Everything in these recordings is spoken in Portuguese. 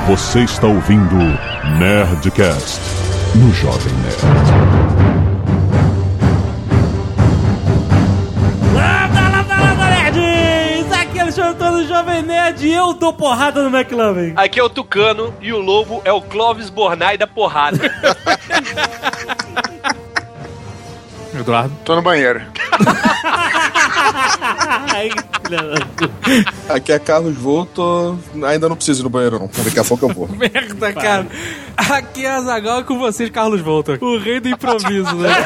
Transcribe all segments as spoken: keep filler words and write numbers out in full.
Você está ouvindo Nerdcast no Jovem Nerd. Lambda, lambda, lambda, nerds! Aqui é o Alexandre do Jovem Nerd e eu dou porrada no McLovin. Aqui é o Tucano e o Lobo é o Clóvis Bornai da porrada. Eduardo. Tô no banheiro. Ai, Aqui é Carlos Volto. Ainda não preciso ir no banheiro, não. Daqui a pouco eu vou. Merda, cara. Aqui é a Azaghal e com vocês, Carlos Volto. O rei do improviso, né?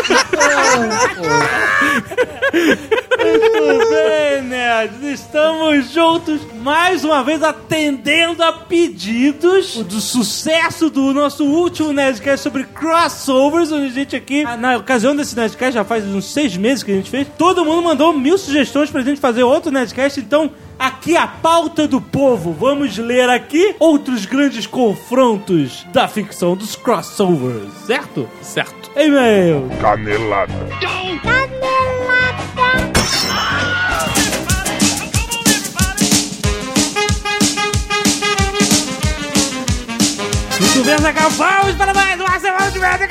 Muito bem, nerds. Estamos juntos mais uma vez atendendo a pedidos do sucesso do nosso último Nerdcast sobre crossovers, onde a gente aqui, na ocasião desse Nerdcast, já faz uns seis meses que a gente fez, todo mundo mandou mil sugestões pra gente fazer outro Nerdcast, então aqui a pauta do povo. Vamos ler aqui outros grandes confrontos da ficção dos crossovers, certo? Certo. E-mail. Canelada. Muito bem, Azaghal, vamos para mais uma semana de merda.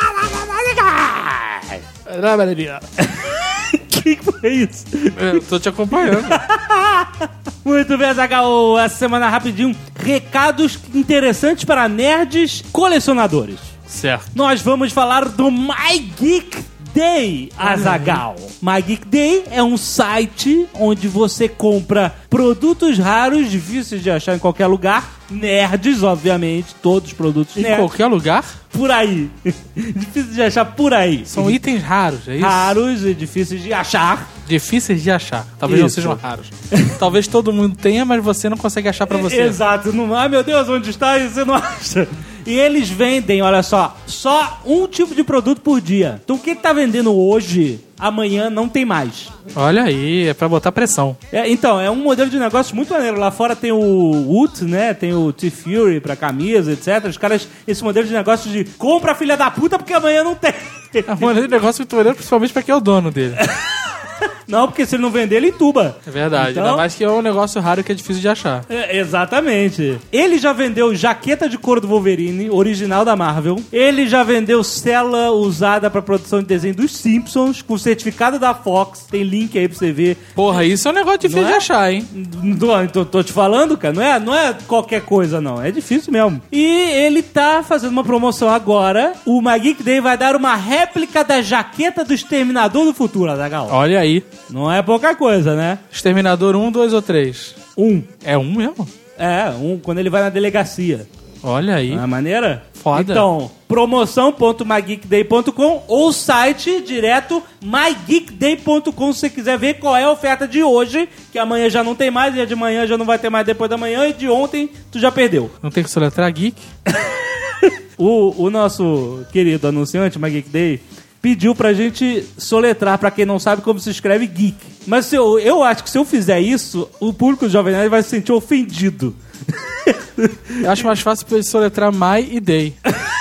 Que foi isso? Eu tô te acompanhando. Muito bem, Azaghal, essa semana rapidinho, recados interessantes para nerds colecionadores. Certo. Nós vamos falar do My Geek Day, Azaghal. My Geek Day é um site onde você compra produtos raros, difíceis de achar em qualquer lugar. Nerds, obviamente, todos os produtos Em nerds. qualquer lugar? Por aí. Difícil de achar por aí. São itens raros, é isso? Raros e difíceis de achar. Difíceis de achar. Talvez Isso. não sejam raros. Talvez todo mundo tenha, mas você não consegue achar pra você. Exato. Não, ai, meu Deus, onde está? E você não acha. E eles vendem, olha só, só um tipo de produto por dia. Então o que tá vendendo hoje, amanhã não tem mais. Olha aí, é pra botar pressão. É, então, é um modelo de negócio muito maneiro. Lá fora tem o Woot, né? Tem o T-Fury pra camisa, etcétera. Os caras, esse modelo de negócio de compra, filha da puta, porque amanhã não tem. É um modelo de negócio muito maneiro, principalmente pra quem é o dono dele. Não, porque se ele não vender, ele entuba. É verdade, Então- ainda mais que é um negócio raro que é difícil de achar. É, exatamente. Ele já vendeu jaqueta de couro do Wolverine, original da Marvel. Ele já vendeu cela usada pra produção de desenho dos Simpsons, com certificado da Fox. Tem link aí pra você ver. Porra, isso é um negócio difícil Não de é? achar, hein? Tô, tô, tô te falando, cara. Não é, não é qualquer coisa, não. É difícil mesmo. E ele tá fazendo uma promoção agora. O My Geek Day vai dar uma réplica da jaqueta do Exterminador do Futuro, Azaghal. Olha aí. Não é pouca coisa, né? Exterminador um, dois ou três? Um. É um mesmo? É, um quando ele vai na delegacia. Olha aí. Não é maneira? Foda. Então, promoção ponto my geek day ponto com ou site direto my geek day ponto com se você quiser ver qual é a oferta de hoje, que amanhã já não tem mais, e a de manhã já não vai ter mais depois da manhã, e de ontem tu já perdeu. Não tem que soletrar geek? O, o nosso querido anunciante, My Geek Day, pediu pra gente soletrar, pra quem não sabe como se escreve geek. Mas se eu, eu acho que se eu fizer isso, o público do Jovem Nerd vai se sentir ofendido. Eu acho mais fácil pra ele soletrar my e day.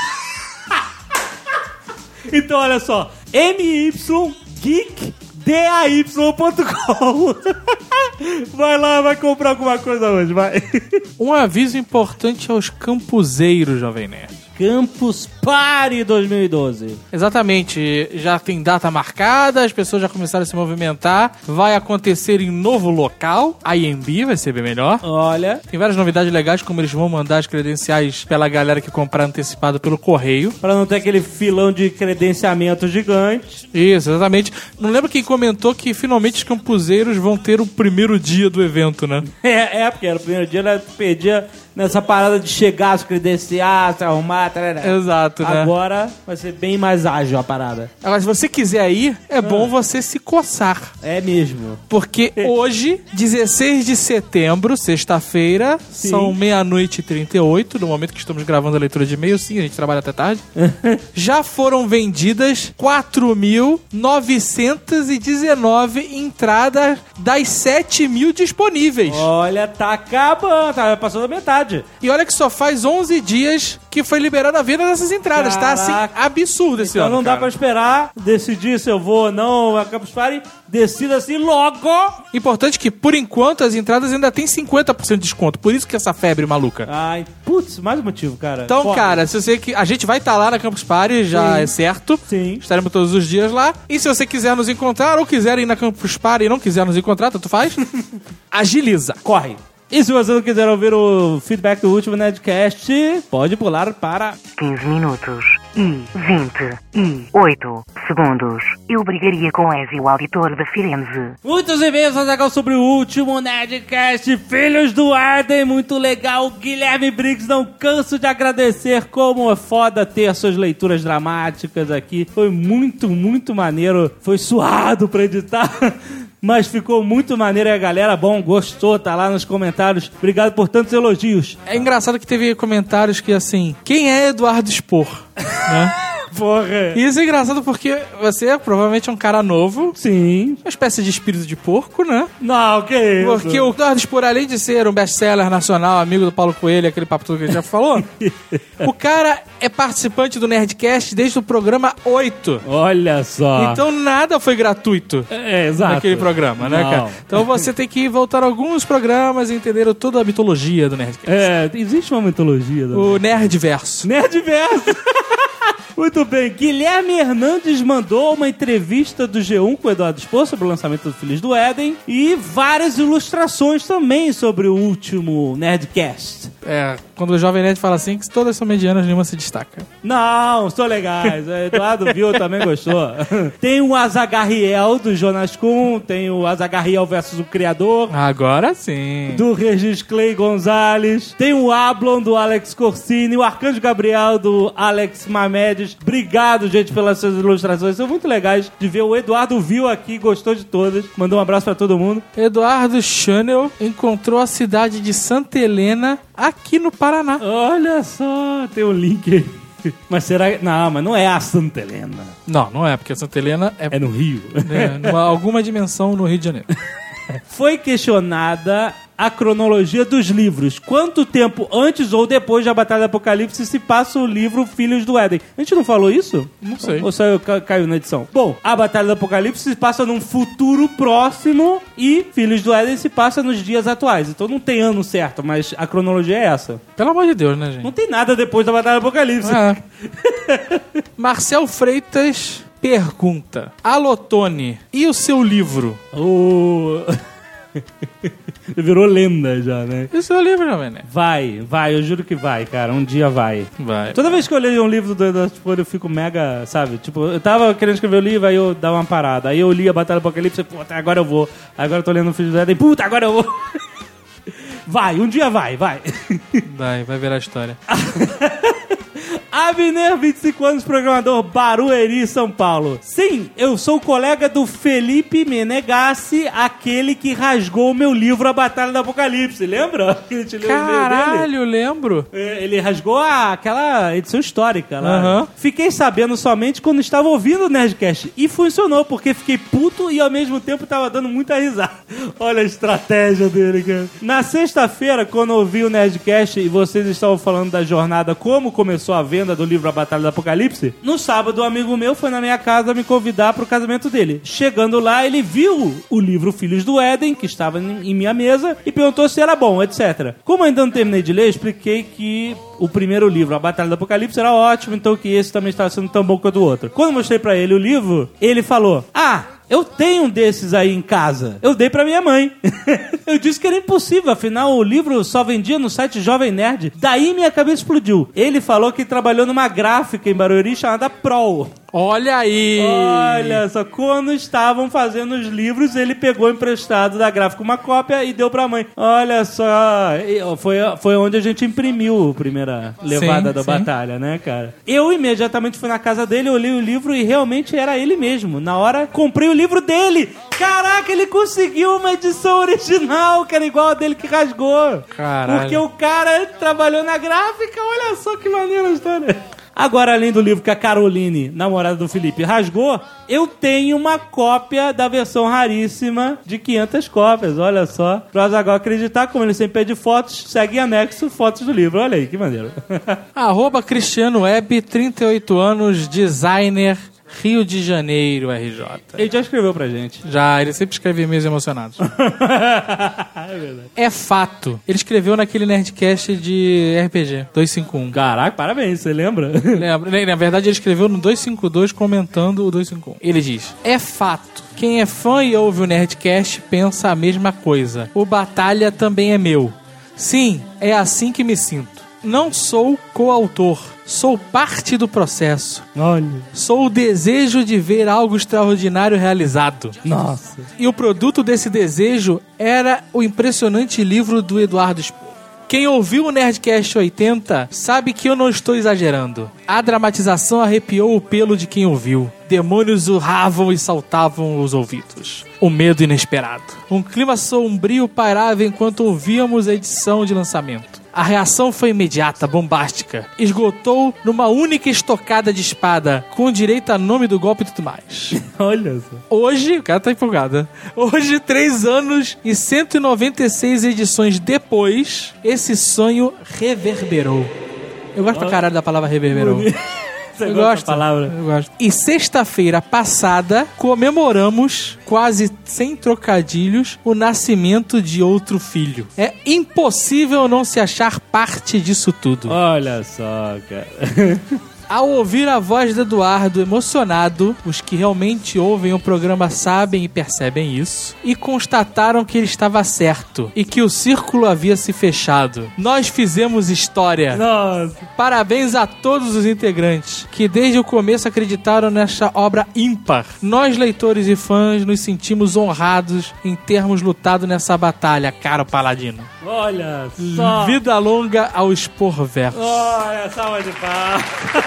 Então, olha só. M Y Geek D A Y ponto com. Vai lá, vai comprar alguma coisa hoje, vai. Um aviso importante aos campuseiros, Jovem Nerd. Campus Party dois mil e doze. Exatamente, já tem data marcada, as pessoas já começaram a se movimentar. Vai acontecer em novo local, I M B, vai ser bem melhor. Olha, Tem várias novidades legais, como eles vão mandar as credenciais pela galera que comprar antecipado pelo correio. pra não ter aquele filão de credenciamento gigante. Isso, exatamente. Não lembro quem comentou que finalmente os campuseiros vão ter o primeiro dia do evento, né? É, é porque era o primeiro dia, né, tu perdia nessa parada de chegar, se credenciar, se arrumar, tarará. Exato, né? Agora vai ser bem mais ágil a parada. Agora, se você quiser ir, é bom você se coçar. É mesmo. Porque hoje, dezesseis de setembro, sexta-feira, Sim. são meia-noite e trinta e oito, no momento que estamos gravando a leitura de e-mail, sim, a gente trabalha até tarde. Já foram vendidas quatro mil novecentas e dezenove entradas das sete mil disponíveis. Olha, tá acabando, tá passando da metade. pode. E olha que só faz onze dias que foi liberada a venda dessas entradas, Caraca. tá? Assim, absurdo esse Então ano, não dá cara. pra esperar, decidir se eu vou ou não a Campus Party, decida assim logo. Importante que, por enquanto, as entradas ainda tem cinquenta por cento de desconto. Por isso que essa febre maluca. Ai, putz, mais um motivo, cara. Então, Foda. cara, se você que a gente vai estar lá na Campus Party, já Sim. é certo. Sim. Estaremos todos os dias lá. E se você quiser nos encontrar ou quiser ir na Campus Party e não quiser nos encontrar, tanto faz, agiliza. Corre. E se você não quiser ouvir o feedback do último Nerdcast, pode pular para... quinze minutos e vinte e oito segundos. Eu brigaria com Ezio, o auditor da Firenze. Muitos e-mails, Azaghal, sobre o último Nerdcast. Filhos do Arden, muito legal. Guilherme Briggs, não canso de agradecer. Como é foda ter suas leituras dramáticas aqui. Foi muito, muito maneiro. Foi suado pra editar. Mas ficou muito maneiro e a galera, bom, gostou, tá lá nos comentários. Obrigado por tantos elogios. É engraçado que teve comentários que, assim, quem é Eduardo Spor? Né? Porra. E isso é engraçado porque você provavelmente é um cara novo, Sim. uma espécie de espírito de porco, né? Não, que isso? Porque o Eduardo Spor, além de ser um best-seller nacional, amigo do Paulo Coelho, aquele papo todo que a gente já falou, o cara é participante do Nerdcast desde o programa oito. Olha só. Então nada foi gratuito É, exato. naquele programa, né, Não. cara? Então você tem que voltar a alguns programas e entender toda a mitologia do Nerdcast. É, existe uma mitologia. Da... O Nerdverso. Nerdverso. Muito bem, Guilherme Hernandes mandou uma entrevista do G um com o Eduardo Spor sobre o lançamento do Filhos do Éden e várias ilustrações também sobre o último Nerdcast. É, quando o Jovem Nerd fala assim, que todas são medianas, nenhuma se destaca. Não, são legais. O Eduardo viu, também gostou. Tem o Azaghariel do Jonas Kuhn, tem o Azaghariel versus o Criador, Agora sim. do Regis Clay Gonzalez, tem o Ablon do Alex Corsini, o Arcanjo Gabriel do Alex Mamedes. Obrigado, gente, pelas suas ilustrações, são muito legais de ver. O Eduardo viu aqui, gostou de todas, mandou um abraço pra todo mundo. Eduardo Chanel encontrou a cidade de Santa Helena aqui no Paraná. Olha só, tem um link aí. Mas será que... Não, mas não é a Santa Helena. Não, não é, porque Santa Helena é, É no Rio. é numa, alguma dimensão no Rio de Janeiro. Foi questionada a cronologia dos livros. Quanto tempo antes ou depois da Batalha do Apocalipse se passa o livro Filhos do Éden? A gente não falou isso? Não sei. Ou só eu ca- caiu na edição? Bom, a Batalha do Apocalipse se passa num futuro próximo e Filhos do Éden se passa nos dias atuais. Então não tem ano certo, mas a cronologia é essa. Pelo amor de Deus, né, gente? Não tem nada depois da Batalha do Apocalipse. É. Marcel Freitas pergunta: Alô, Tony, e o seu livro? Oh. Virou lenda já, né? E o seu livro, Jovem Nerd? Vai, vai, eu juro que vai, cara. Um dia vai. Vai. Toda vez que eu leio um livro do Eduardo Spor, eu fico mega, sabe? Tipo, eu tava querendo escrever o livro, aí eu dava uma parada. Aí eu li a Batalha do Apocalipse, puta, agora eu vou. Agora eu tô lendo o Filho do Éden, puta, agora eu vou. Vai, um dia vai, vai. Vai, vai virar história. Abner, vinte e cinco anos, programador, Barueri, São Paulo. Sim, eu sou colega do Felipe Menegassi, aquele que rasgou o meu livro A Batalha do Apocalipse. Lembra? Que a gente leu o e-mail dele? Caralho, lembro. É, ele rasgou a- aquela edição histórica lá. Aham. Fiquei sabendo somente quando estava ouvindo o Nerdcast. E funcionou, porque fiquei puto e ao mesmo tempo tava dando muita risada. Olha a estratégia dele, cara. Na sexta-feira, quando eu ouvi o Nerdcast e vocês estavam falando da jornada, como começou a venda do livro A Batalha do Apocalipse, no sábado um amigo meu foi na minha casa me convidar pro casamento dele. Chegando lá, ele viu o livro Filhos do Éden, que estava em em minha mesa, e perguntou se era bom, etcétera. Como ainda não terminei de ler, eu expliquei que o primeiro livro, A Batalha do Apocalipse, era ótimo, então que esse também estava sendo tão bom quanto o outro. Quando eu mostrei pra ele o livro, ele falou: Ah, eu tenho um desses aí em casa. Eu dei pra minha mãe. Eu disse que era impossível, afinal o livro só vendia no site Jovem Nerd. Daí minha cabeça explodiu. Ele falou que trabalhou numa gráfica em Barueri chamada Prol. Olha aí. Olha só, quando estavam fazendo os livros, ele pegou emprestado da gráfica uma cópia e deu pra mãe. Olha só, e, ó, foi, foi onde a gente imprimiu a primeira levada Sim, da sim. batalha, né, cara? Eu imediatamente fui na casa dele, olhei o livro e realmente era ele mesmo. Na hora, comprei o livro dele. Caraca, ele conseguiu uma edição original, que era igual a dele que rasgou. Caralho. Porque o cara trabalhou na gráfica, olha só que maneira a história. Agora, além do livro que a Caroline, namorada do Felipe, rasgou, eu tenho uma cópia da versão raríssima de quinhentas cópias, olha só. Pra agora acreditar, como ele sempre pede fotos, segue em anexo fotos do livro. Olha aí, que maneiro. Arroba Cristiano Web, trinta e oito anos, designer, Rio de Janeiro, R J. Ele já escreveu pra gente. Já, ele sempre escreve e-mails emocionados. É verdade. É fato. Ele escreveu naquele Nerdcast de R P G, duzentos e cinquenta e um. Caraca, parabéns, você lembra? Lembra? Na verdade, ele escreveu no duzentos e cinquenta e dois comentando o duzentos e cinquenta e um. Ele diz: é fato. Quem é fã e ouve o Nerdcast pensa a mesma coisa. O Batalha também é meu. Sim, é assim que me sinto. Não sou coautor. Sou parte do processo. Olha. Sou o desejo de ver algo extraordinário realizado. Nossa. E o produto desse desejo era o impressionante livro do Eduardo Spohr. Quem ouviu o Nerdcast oitenta sabe que eu não estou exagerando. A dramatização arrepiou o pelo de quem ouviu. Demônios urravam e saltavam os ouvidos. O medo inesperado. Um clima sombrio pairava enquanto ouvíamos a edição de lançamento. A reação foi imediata, bombástica. Esgotou numa única estocada de espada, com direito a nome do golpe e tudo mais. Olha só. Hoje, o cara tá empolgado. Hoje, três anos e cento e noventa e seis edições depois, esse sonho reverberou. Eu gosto pra caralho da palavra reverberou. Você Eu gosta gosto, da palavra? eu gosto. E sexta-feira passada, comemoramos, quase sem trocadilhos, o nascimento de outro filho. É impossível não se achar parte disso tudo. Olha só, cara. Ao ouvir a voz do Eduardo emocionado, os que realmente ouvem o programa sabem e percebem isso, e constataram que ele estava certo e que o círculo havia se fechado. Nós fizemos história. Nossa. Parabéns a todos os integrantes que desde o começo acreditaram nesta obra ímpar. Nós, leitores e fãs, nos sentimos honrados em termos lutado nessa batalha, caro Paladino. Olha só. Vida longa ao Sporverso. Olha, salva de palmas.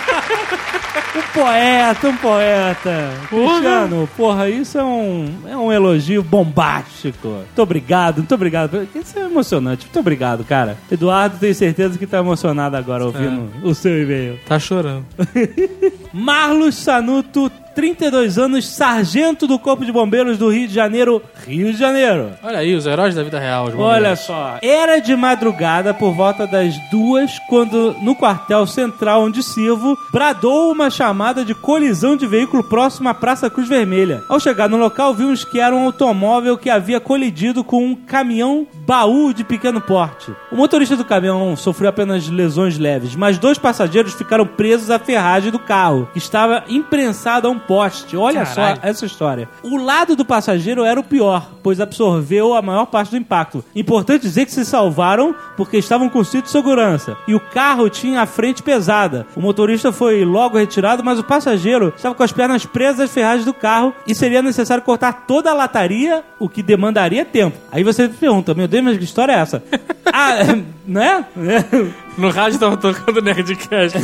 Um poeta, um poeta. Porra. Cristiano, porra, isso é um, é um elogio bombástico. Muito obrigado, muito obrigado. Isso é emocionante. Muito obrigado, cara. Eduardo, tenho certeza que tá emocionado agora ouvindo é. o seu e-mail. Tá chorando. Marlos Sanuto, trinta e dois anos, sargento do Corpo de Bombeiros do Rio de Janeiro, Rio de Janeiro. Olha aí, os heróis da vida real. Os bombeiros. Olha só. Era de madrugada, por volta das duas, quando no quartel central onde sirvo, bradou uma chamada de colisão de veículo próximo à Praça Cruz Vermelha. Ao chegar no local, vimos que era um automóvel que havia colidido com um caminhão baú de pequeno porte. O motorista do caminhão sofreu apenas lesões leves, mas dois passageiros ficaram presos à ferragem do carro, que estava imprensado a um poste. Olha Caralho. só essa história. O lado do passageiro era o pior, pois absorveu a maior parte do impacto. Importante dizer que se salvaram porque estavam com cinto de segurança. E o carro tinha a frente pesada. O motorista foi logo retirado, mas o passageiro estava com as pernas presas às ferragens do carro e seria necessário cortar toda a lataria, o que demandaria tempo. Aí você pergunta, meu Deus, mas que história é essa? Ah, né? No rádio tava tocando Nerdcast.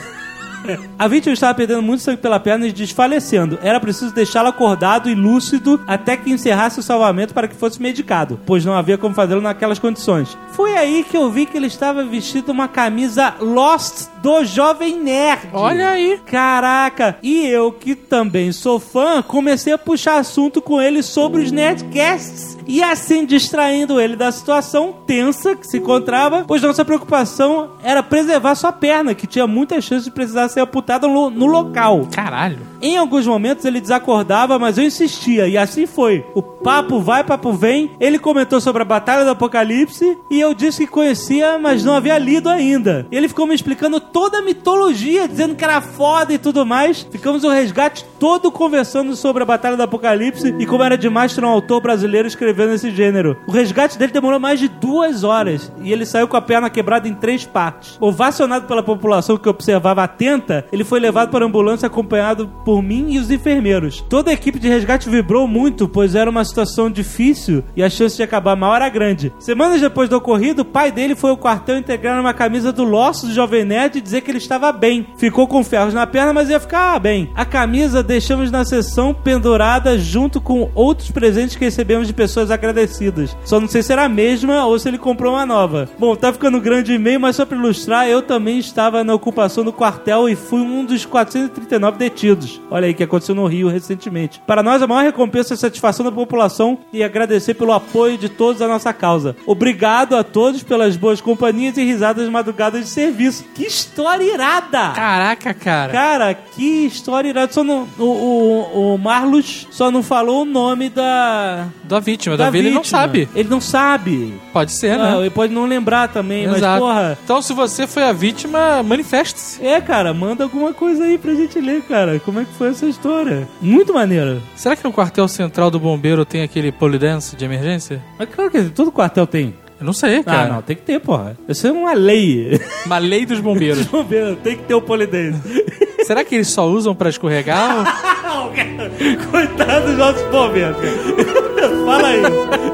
A vítima estava perdendo muito sangue pela perna e desfalecendo. Era preciso deixá-lo acordado e lúcido até que encerrasse o salvamento para que fosse medicado, pois não havia como fazê-lo naquelas condições. Foi aí que eu vi que ele estava vestido uma camisa Lost do Jovem Nerd. Olha aí. Caraca. E eu, que também sou fã, comecei a puxar assunto com ele sobre os Nerdcasts. E assim, distraindo ele da situação tensa que se encontrava, pois nossa preocupação era preservar sua perna, que tinha muitas chances de precisar ser amputada no, no local. Caralho. Em alguns momentos ele desacordava, mas eu insistia, e assim foi. O papo vai, papo vem. Ele comentou sobre a Batalha do Apocalipse, e eu disse que conhecia, mas não havia lido ainda. Ele ficou me explicando toda a mitologia, dizendo que era foda e tudo mais. Ficamos o resgate todo conversando sobre a Batalha do Apocalipse, e como era demais ter um autor brasileiro escrevendo nesse gênero. O resgate dele demorou mais de duas horas, e ele saiu com a perna quebrada em três partes. Ovacionado pela população que observava atenta, ele foi levado para a ambulância acompanhado por por mim e os enfermeiros. Toda a equipe de resgate vibrou muito, pois era uma situação difícil e a chance de acabar mal era grande. Semanas depois do ocorrido, o pai dele foi ao quartel integrar uma camisa do Losso do Jovem Nerd e dizer que ele estava bem. Ficou com ferros na perna, mas ia ficar bem. A camisa deixamos na sessão pendurada junto com outros presentes que recebemos de pessoas agradecidas. Só não sei se era a mesma ou se ele comprou uma nova. Bom, tá ficando grande o e-mail, mas só pra ilustrar, eu também estava na ocupação do quartel e fui um dos quatrocentos e trinta e nove detidos. Olha aí, que aconteceu no Rio recentemente. Para nós, a maior recompensa é a satisfação da população e agradecer pelo apoio de todos à nossa causa. Obrigado a todos pelas boas companhias e risadas madrugadas de serviço. Que história irada! Caraca, cara. Cara, que história irada. Só não, o, o, o Marlos só não falou o nome da... Da vítima. Da, da vítima. Ele não vítima. sabe. Ele não sabe. Pode ser, Não, né? ele pode não lembrar também, Exato. mas porra... Então, se você foi a vítima, manifeste-se. É, cara, manda alguma coisa aí pra gente ler, cara. Como é que foi essa história? Muito maneiro. Será que no quartel central do bombeiro tem aquele pole dance de emergência? Mas claro que todo quartel tem. Eu não sei, cara. Ah, não, tem que ter, porra. Isso é uma lei. Uma lei dos bombeiros. Bombeiro, tem que ter o polidense. Será que eles só usam pra escorregar? Ou... Coitado dos nossos bombeiros, cara. Fala aí.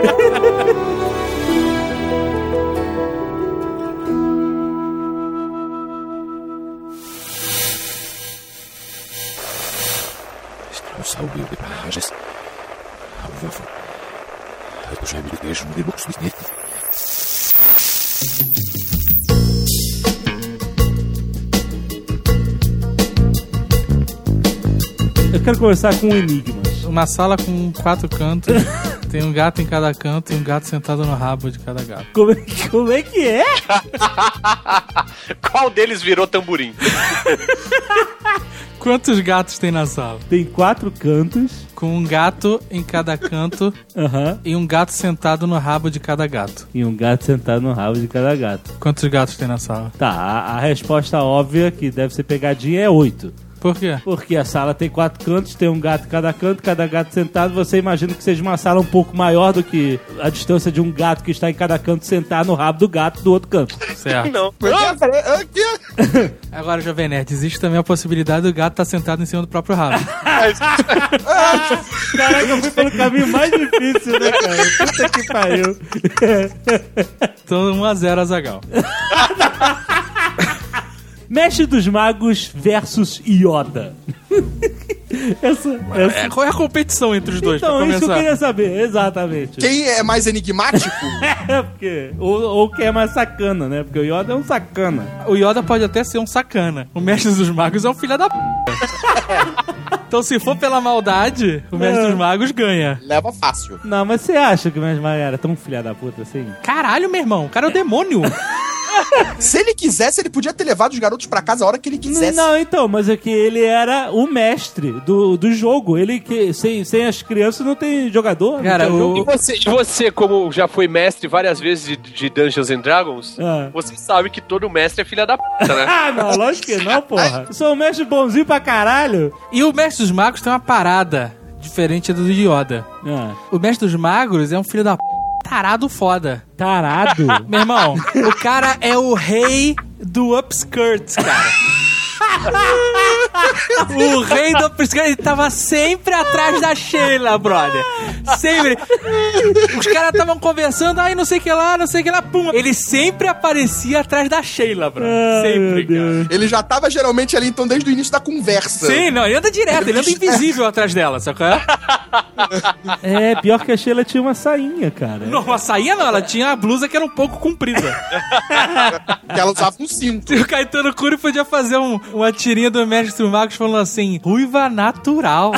أسوي بحاجز أوظف أشعر بالجيش من البوكس بسنيت Eu quero começar com um enigma. Uma sala com quatro cantos, tem um gato em cada canto e um gato sentado no rabo de cada gato. Como é, como é que é? Qual deles virou tamborim? Quantos gatos tem na sala? Tem quatro cantos. Com um gato em cada canto Aham. e um gato sentado no rabo de cada gato. E um gato sentado no rabo de cada gato. Quantos gatos tem na sala? Tá, a, a resposta óbvia, que deve ser pegadinha, é oito. Por quê? Porque a sala tem quatro cantos, tem um gato em cada canto, cada gato sentado. Você imagina que seja uma sala um pouco maior do que a distância de um gato que está em cada canto sentar no rabo do gato do outro canto. Certo. Não. Agora, Jovem Nerd, existe também a possibilidade do gato estar sentado em cima do próprio rabo. Caraca, eu fui pelo caminho mais difícil, né, cara? Puta que pariu. Então, um a zero, Azaghal. Mestre dos Magos versus Yoda. essa, essa... É, qual é a competição entre os dois, Então, pra isso que eu começar? queria saber, exatamente. Quem é mais enigmático? É, porque... Ou, ou quem é mais sacana, né? Porque o Yoda é um sacana. O Yoda pode até ser um sacana. O Mestre dos Magos é um filho da p. Então, se for pela maldade, o Mestre É. dos Magos ganha. Leva fácil. Não, mas você acha que o Mestre Mago era tão filha da puta assim? Caralho, meu irmão, o cara é o demônio. Se ele quisesse, ele podia ter levado os garotos pra casa a hora que ele quisesse. Não, então, mas é que ele era o mestre do, do jogo. Ele que sem, sem as crianças não tem jogador. Cara, não tem o- E jogo. você, e você, como já foi mestre várias vezes de, de Dungeons and Dragons, Ah. você sabe que todo mestre é filha da puta, né? Ah, não, lógico que não, porra. Eu sou um mestre bonzinho pra caralho. E o Mestre dos Magos tem uma parada diferente do Yoda. Ah, O Mestre dos Magos é um filho da p... tarado foda. tarado. Meu irmão, o cara é o rei do upskirts, cara. O rei do upskirt, ele tava sempre atrás da Sheila, brother. Sempre. Os caras estavam conversando, aí não sei o que lá, não sei o que lá, pum. Ele sempre aparecia atrás da Sheila, brother. Ai, Sempre, meu cara. Deus. Ele já tava geralmente ali, então, desde o início da conversa. Sim, não, ele anda direto, ele anda invisível atrás dela, sabe qual é? É, pior que a Sheila tinha uma sainha, cara. Não, uma sainha não, ela tinha a blusa que era um pouco comprida. Que ela usava um cinto. E o Caetano Cury podia fazer um, uma tirinha do Mestre dos Magos falando assim, ruiva natural.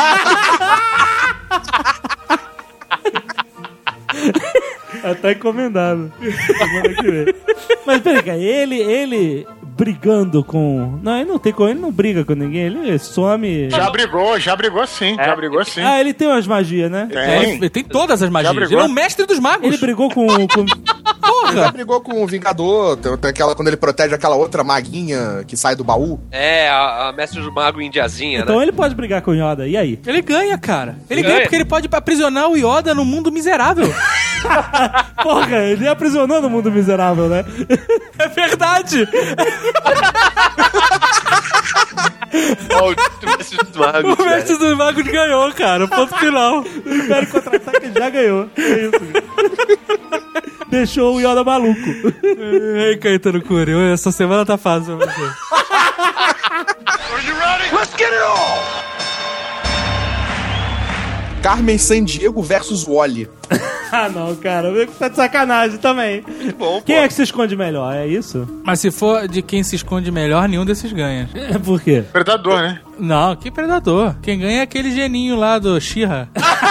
Tá encomendado. Semana que vem. Mas peraí, cara, ele, ele brigando com... Não, ele não tem como, ele não briga com ninguém, ele some... Já brigou, já brigou sim, já brigou sim. Ah, ele tem umas magias, né? É, Tem. ele tem todas as magias. brigou? Ele é o mestre dos magos. Ele brigou com... com... Ele já Porra! brigou com o Vingador, tem, tem aquela quando ele protege aquela outra maguinha que sai do baú. É, a, a mestre do mago indiazinha, Então né? ele pode brigar com o Yoda, e aí? Ele ganha, cara. Ele Ganha. ganha porque ele pode aprisionar o Yoda no mundo miserável. Porra, ele aprisionou no mundo miserável, né? É verdade. O Mestre dos Magos. O Mestre dos Magos ganhou, cara. Ponto final. O Império Contra-Ataque já ganhou. É isso. Deixou o Yoda maluco. Ei, Caetano Cury, essa semana tá fácil pra você. Are you ready? Let's get it on! Carmen Sandiego versus Wally. Ah, não, cara. Tá de sacanagem também. Bom, Quem pô. é que se esconde melhor? É isso? Mas se for de quem se esconde melhor, nenhum desses ganha. É, por quê? Predador, né? Não, que predador. Quem ganha é aquele geninho lá do She-Ra.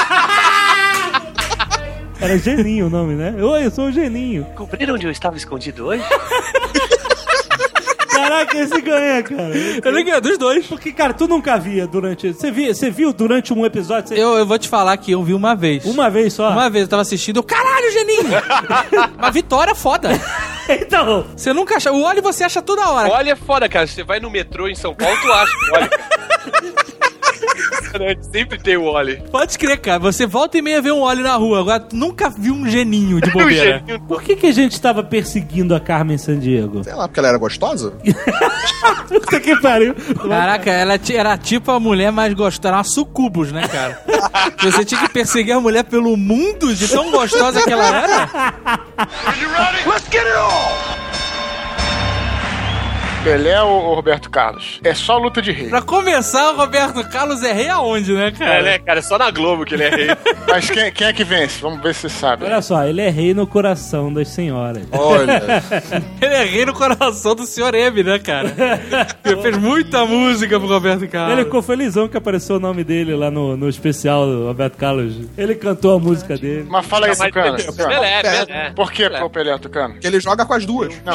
Era Geninho o nome, né? Oi, eu sou o Geninho. Descobriram onde eu estava escondido hoje? Caraca, esse ganha, cara. Ele ganha dos dois. Porque, cara, tu nunca via durante... Você viu, você viu durante um episódio? Você... Eu, eu vou te falar que eu vi uma vez. Uma vez só? Uma vez eu tava assistindo, eu, caralho, geninho! Uma vitória foda. Então... Você nunca acha... O Wally você acha toda hora. Olha, é foda, cara. Você vai no metrô em São Paulo, tu acha o Wally, cara. Sempre tem o Wally. Pode crer, cara. Você volta e meia vê um Wally na rua. Agora, tu nunca viu um geninho de bobeira. Um geninho. Por que que a gente tava perseguindo a Carmen Sandiego? Sei lá, porque ela era gostosa? Puta que pariu. Caraca, ela ti- era tipo a mulher mais gostosa. Era uma sucubus, né, cara? Você tinha que perseguir a mulher pelo mundo de tão gostosa que ela era? Are you ready? Let's get it on! Pelé ou ou Roberto Carlos? É só luta de rei. Pra começar, o Roberto Carlos é rei aonde, né, cara? É, né, cara? É só na Globo que ele é rei. Mas quem, quem é que vence? Vamos ver se você sabe. Olha só, ele é rei no coração das senhoras. Olha. Ele é rei no coração do senhor M, né, cara? Ele fez muita música pro Roberto Carlos. Ele ficou felizão que apareceu o nome dele lá no, no especial do Roberto Carlos. Ele cantou a música dele. Mas fala aí, Mas- Tucano. Tucano. Pelé, Pelé. Por que Pelé. o Pelé, Tucano? Que ele joga com as duas. Não.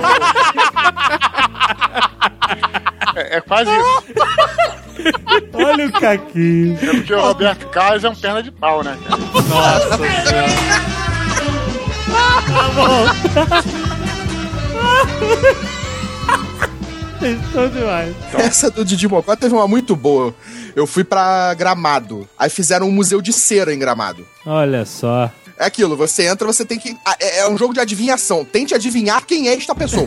É, é quase isso. Olha o Caquinho. É porque o Roberto Carlos é um perna de pau, né, cara? Nossa senhora. Vocês estão demais. Essa do Didi Mocó teve uma muito boa. Eu fui pra Gramado. Aí fizeram um museu de cera em Gramado. Olha só. É aquilo, você entra, você tem que... ah, É é um jogo de adivinhação. Tente adivinhar quem é esta pessoa.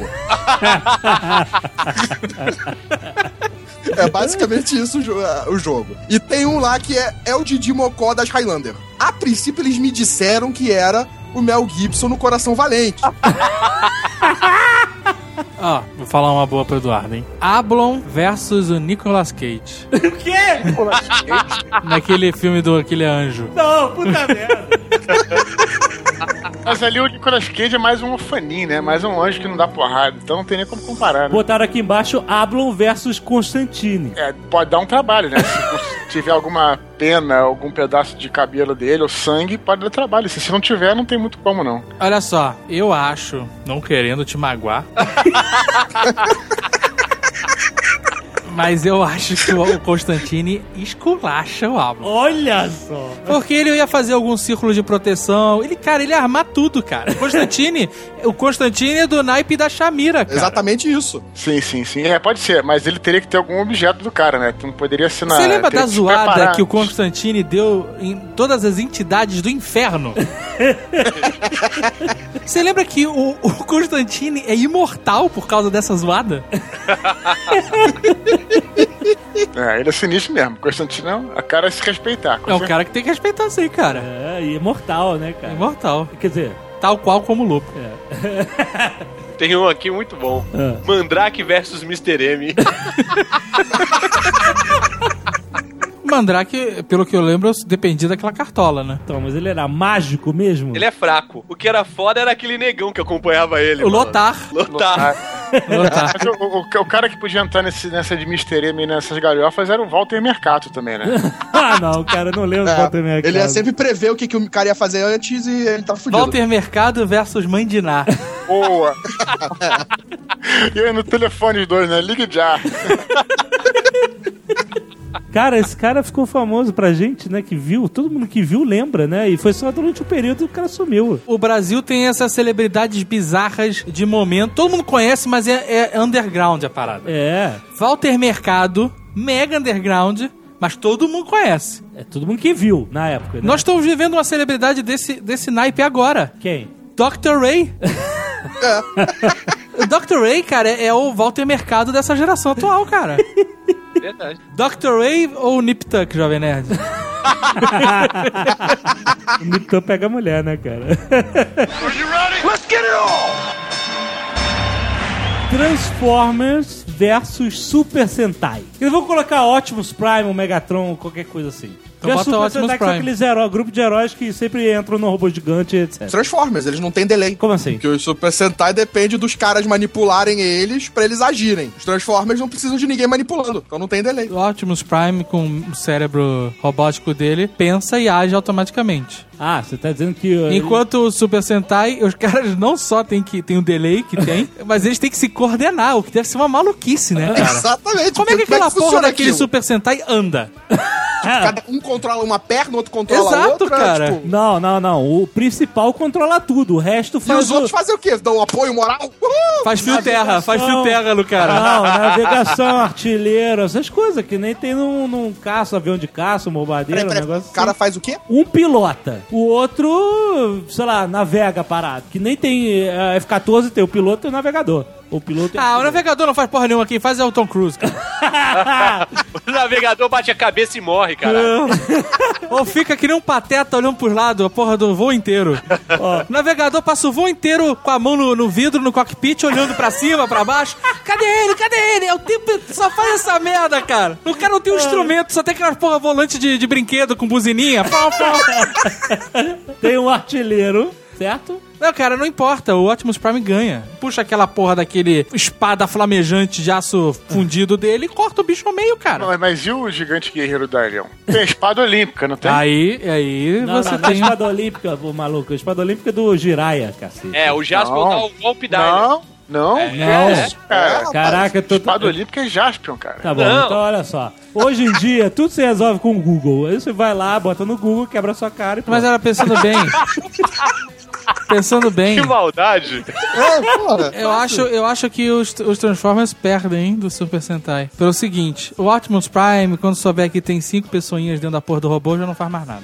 É basicamente isso o, jo- ah, o jogo. E tem um lá que é, é o Didi Mocó das Highlander. A princípio eles me disseram que era o Mel Gibson no Coração Valente. Ó, vou falar uma boa pro Eduardo, hein? Ablon versus o Nicolas Cage. O quê? Naquele filme do Aquele Anjo. Não, puta merda. Mas ali o Nicolas Cage é mais um orfaninho, né? Mais um anjo que não dá porrada. Então não tem nem como comparar, né? Botaram aqui embaixo Ablon versus Constantine. É, pode dar um trabalho, né? Se tiver alguma pena, algum pedaço de cabelo dele ou sangue, pode dar trabalho. Se não tiver, não tem muito como, não. Olha só, eu acho, não querendo te magoar, mas eu acho que o Constantine esculacha o Ablon. Olha só. Porque ele ia fazer algum círculo de proteção. Ele, cara, ele ia armar tudo, cara. O Constantine, o Constantine é do naipe da Shamira, cara. Exatamente isso. Sim, sim, sim. É, pode ser, mas ele teria que ter algum objeto do cara, né? Tu não poderia ser na... Você lembra teria da que se zoada preparar que o antes. Constantine deu em todas as entidades do inferno? Você lembra que o, o Constantine é imortal por causa dessa zoada? É, ele é sinistro mesmo. Constantino é um- a cara é se respeitar. É um cara que tem que respeitar sim, cara. É, e imortal, né, É cara? imortal. Quer dizer, Tal qual como o lobo. Tem um aqui muito bom. Ah. Mandrake versus mister M. Mandrake, pelo que eu lembro, dependia daquela cartola, né? então, mas ele era mágico mesmo? Ele é fraco. O que era foda era aquele negão que acompanhava ele. O mano. Lotar. Lotar. Lotar. Mas o, o- o cara que podia entrar nesse, nessa de mister M e nessas galhofas era o Walter Mercato também, né? Ah, não, cara, não lembro É, qual também é ele ia sempre prever o que, que o cara ia fazer antes e ele tava fudido. Walter Mercado versus Mandiná. Boa! E aí no telefone os dois, né? Ligue já. Cara, esse cara ficou famoso pra gente, né? Que viu, todo mundo que viu lembra, né? E foi só durante o período que o cara sumiu. O Brasil tem essas celebridades bizarras de momento. Todo mundo conhece, mas é, é underground a parada. É, Walter Mercado, mega underground, mas todo mundo conhece. é todo mundo que viu na época, né? Nós estamos vivendo uma celebridade desse, desse naipe agora. Quem? doutor Ray. O doutor Ray, cara, é, é o Walter Mercado dessa geração atual, cara. verdade. doutor Wave ou Nip Tuck, Jovem Nerd? O Nip Tuck pega a mulher, né, cara? Let's get it on! Transformers versus Super Sentai. Eu vou colocar Optimus Prime, o Megatron, qualquer coisa assim. Então bota Super Optimus Sentai, que são Prime. aqueles heróis, grupo de heróis que sempre entram no robô gigante, etcétera. Transformers, eles não têm delay. Como assim? Porque o Super Sentai depende dos caras manipularem eles pra eles agirem. Os Transformers não precisam de ninguém manipulando, então não tem delay. O Optimus Prime, com o cérebro robótico dele, pensa e age automaticamente. Ah, você tá dizendo que... uh, Enquanto o Super Sentai, os caras não só tem que tem o delay que tem, mas eles têm que se coordenar, o que deve ser uma maluquice, né, cara? Exatamente. Como é que porque aquela porra funciona daquele aquilo? Super Sentai anda? Cada um controla uma perna, outro controla a Exato, outra. cara. Tipo, Não, não, não. O principal controla tudo. O resto e faz os outros fazem o quê? Dão apoio moral? Uhul! Faz fio terra, faz fio terra no cara. Não, navegação, artilheiro, essas coisas que nem tem num, num caça, avião de caça, um bombardeiro, Peraí, peraí, um negócio o cara assim. faz o quê? Um pilota. O outro, sei lá, navega parado. Que nem tem eh, F quatorze, tem o piloto e o navegador. O piloto é Ah, o navegador não faz porra nenhuma, quem faz é o Tom Cruise, cara. O navegador bate a cabeça e morre, cara. Ou fica que nem um pateta olhando pros lados, a porra do voo inteiro. O navegador passa o voo inteiro com a mão no, no vidro, no cockpit, olhando pra cima, pra baixo. Cadê ele? Cadê ele? É o tipo que só faz essa merda, cara. O cara não tem um instrumento, só tem aquelas porra volante de, de brinquedo com buzininha. Pau, pau. Tem um artilheiro, certo? Não, cara, não importa, o Optimus Prime ganha. Puxa aquela porra daquele espada flamejante de aço fundido dele e corta o bicho ao meio, cara. Mas, mas e o gigante guerreiro da Leão? Tem a espada olímpica, não tem? Aí, aí Não, você não, não é tem... espada olímpica, pô, maluco. A espada olímpica é do Jiraiya, cacete. É, o Jaspion Não. dá o golpe da Não, não. É, que não. é isso, cara? Caraca, eu tô... Espada olímpica é Jaspion, cara. Tá bom, Não. então olha só. Hoje em dia, tudo se resolve com o Google. Aí você vai lá, bota no Google, quebra a sua cara e pronto. Mas era pensando bem... Pensando bem, Que maldade. É, porra. eu acho, eu acho que os, os Transformers perdem, hein, do Super Sentai. Pelo seguinte, o Optimus Prime, quando souber que tem cinco pessoinhas dentro da porra do robô, já não faz mais nada.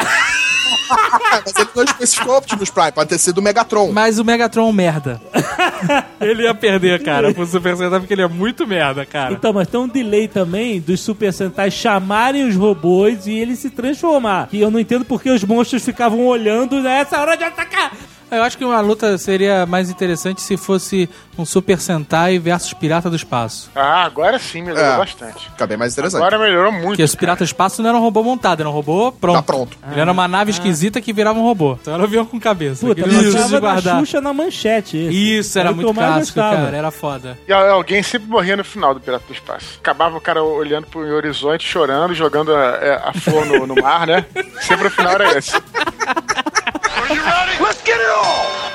Mas ele não especificou Optimus Prime, pode ter sido o Megatron. Mas o Megatron é um merda. Ele ia perder, cara, pro Super Sentai, porque ele é muito merda, cara. Então, mas tem um delay também dos Super Sentai chamarem os robôs e eles se transformar. Que eu não entendo porque os monstros ficavam olhando nessa hora de atacar. Eu acho que uma luta seria mais interessante se fosse um Super Sentai versus Pirata do Espaço. Ah, agora sim melhorou É. bastante. Fica bem mais interessante. Agora melhorou muito. Porque esse Pirata do Espaço não era um robô montado, era um robô pronto. Tá pronto. Ele era uma nave esquisita que virava um robô. Então era um avião com cabeça. Puta, Aquele difícil de mostrava da guardar. Xuxa na manchete. Esse. Isso, era o que muito eu mais clássico, gostava. cara. Era foda. E a- alguém sempre morria no final do Pirata do Espaço. Acabava o cara olhando pro horizonte, chorando, jogando a, a- a flor no, no mar, né? Sempre o final era esse. Let's get it on!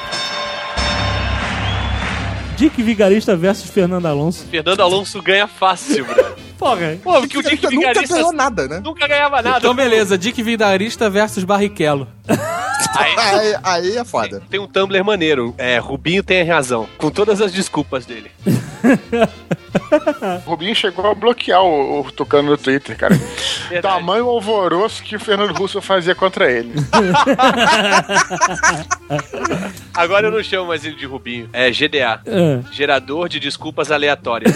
Dick Vigarista versus Fernando Alonso. Fernando Alonso ganha fácil, bro. Porra. Pô, porque o Dick Nunca Vigarista ganhou nada, né? nunca ganhava nada. Então beleza, Dick Vigarista versus Barrichello. Aí, Aí, aí é foda. tem um Tumblr maneiro. É, Rubinho tem razão. Com todas as desculpas dele. O Rubinho chegou a bloquear o, o Tucano no Twitter, cara. Verdade. Tamanho alvoroço que o Fernando Russo fazia contra ele. Agora eu não chamo mais ele de Rubinho. É G D A. Ah. Gerador de desculpas aleatórias.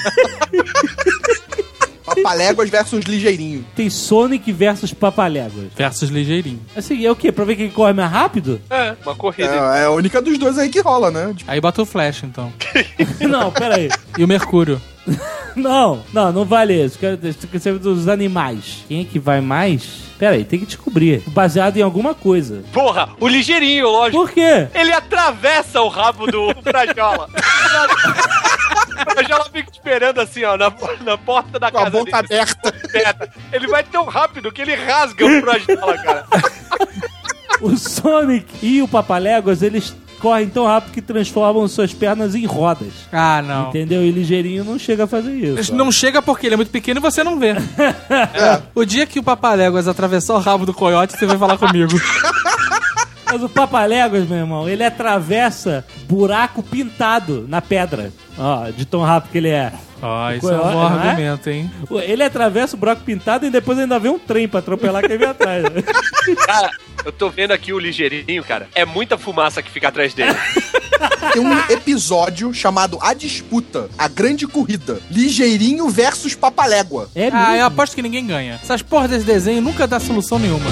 Papaléguas versus Ligeirinho. Tem Sonic versus Papaléguas. Versus Ligeirinho. Assim, é o quê? Pra ver quem corre mais rápido? É, uma corrida. É, é a única dos dois aí que rola, né? Tipo, Aí bota o Flash, então. Não, pera aí. E o Mercúrio. Não, não, não vale isso. Quero saber dos animais. Quem é que vai mais? Pera aí, tem que descobrir. Baseado em alguma coisa. Porra, o ligeirinho, lógico. Por quê? Ele atravessa o rabo do Frajola. O Frajola fica esperando assim, ó, na, na porta da com a casa boca dele. aberta. Aberta. Ele vai tão rápido que ele rasga o Frajola, cara. O Sonic e o Papaléguas, eles correm tão rápido que transformam suas pernas em rodas. Ah, não. Entendeu? E ligeirinho não chega a fazer isso. Não chega porque ele é muito pequeno e você não vê. O dia que o Papaléguas atravessar o rabo do coiote, você vai falar comigo. Mas o Papaléguas, meu irmão, ele atravessa buraco pintado na pedra. Ó, de tão rápido que ele é. Ó, isso é um bom Não é? argumento, hein? Ele atravessa o buraco pintado e depois ainda vem um trem pra atropelar quem vem atrás. Cara, eu tô vendo aqui o ligeirinho, cara. É muita fumaça que fica atrás dele. Tem um episódio chamado A Disputa, A Grande Corrida, Ligeirinho versus Papalégua. É Ah, mesmo? eu aposto que ninguém ganha. Essas porras desse desenho nunca dá solução nenhuma.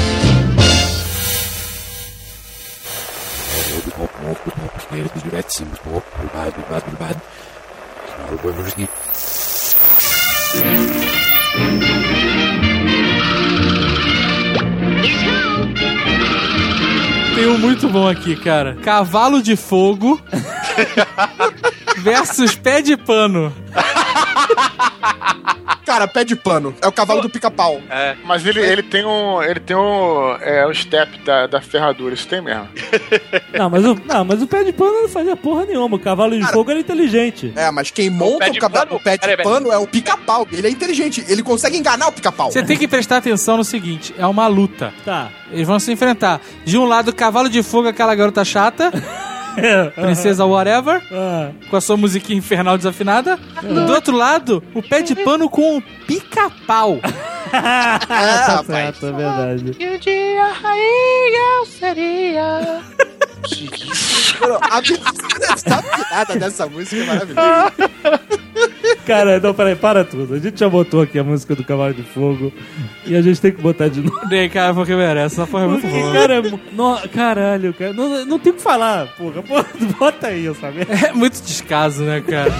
Tem um muito bom aqui, cara. Cavalo de fogo versus pé de pano. Cara, pé de pano. É o cavalo do pica-pau. É, mas ele, ele tem um. Ele tem um. É, um step da, da ferradura, isso tem mesmo. Não, mas o, não, mas o pé de pano não fazia porra nenhuma. O cavalo de Cara, fogo era inteligente. É, mas quem monta pé o, de cavalo, pano? o pé de Peraí, peraí. pano é o pica-pau. Ele é inteligente. Ele consegue enganar o pica-pau. Você tem que prestar atenção no seguinte: é uma luta. Tá. Eles vão se enfrentar. De um lado, cavalo de fogo, aquela garota chata. Princesa whatever, Ah. com a sua musiquinha infernal desafinada. Do outro lado, o pé de pano com o pica-pau. tá rapaz. certo, é verdade. E um dia a rainha eu seria. A desafinada dessa música é maravilhosa. Cara, não, peraí, para tudo. A gente já botou aqui a música do Cavalo de Fogo e a gente tem que botar de novo. Dei, cara, porque merece. Essa porra é muito Porque, boa. cara, é mu- no, caralho, cara. Não, não tem o que falar, porra. Porra, bota aí essa merda. É muito descaso, né, cara?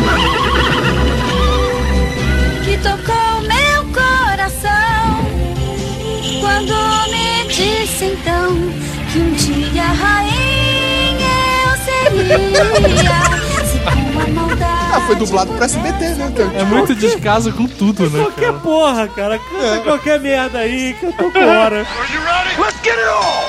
Que tocou meu coração quando me disse então que um dia rainha eu seria. Se com a maldade Ah, foi dublado pro S B T, né? É muito descaso com tudo, né, Qualquer cara? porra, cara. Canta qualquer merda aí que eu tô com hora. Are you ready? Let's get it on!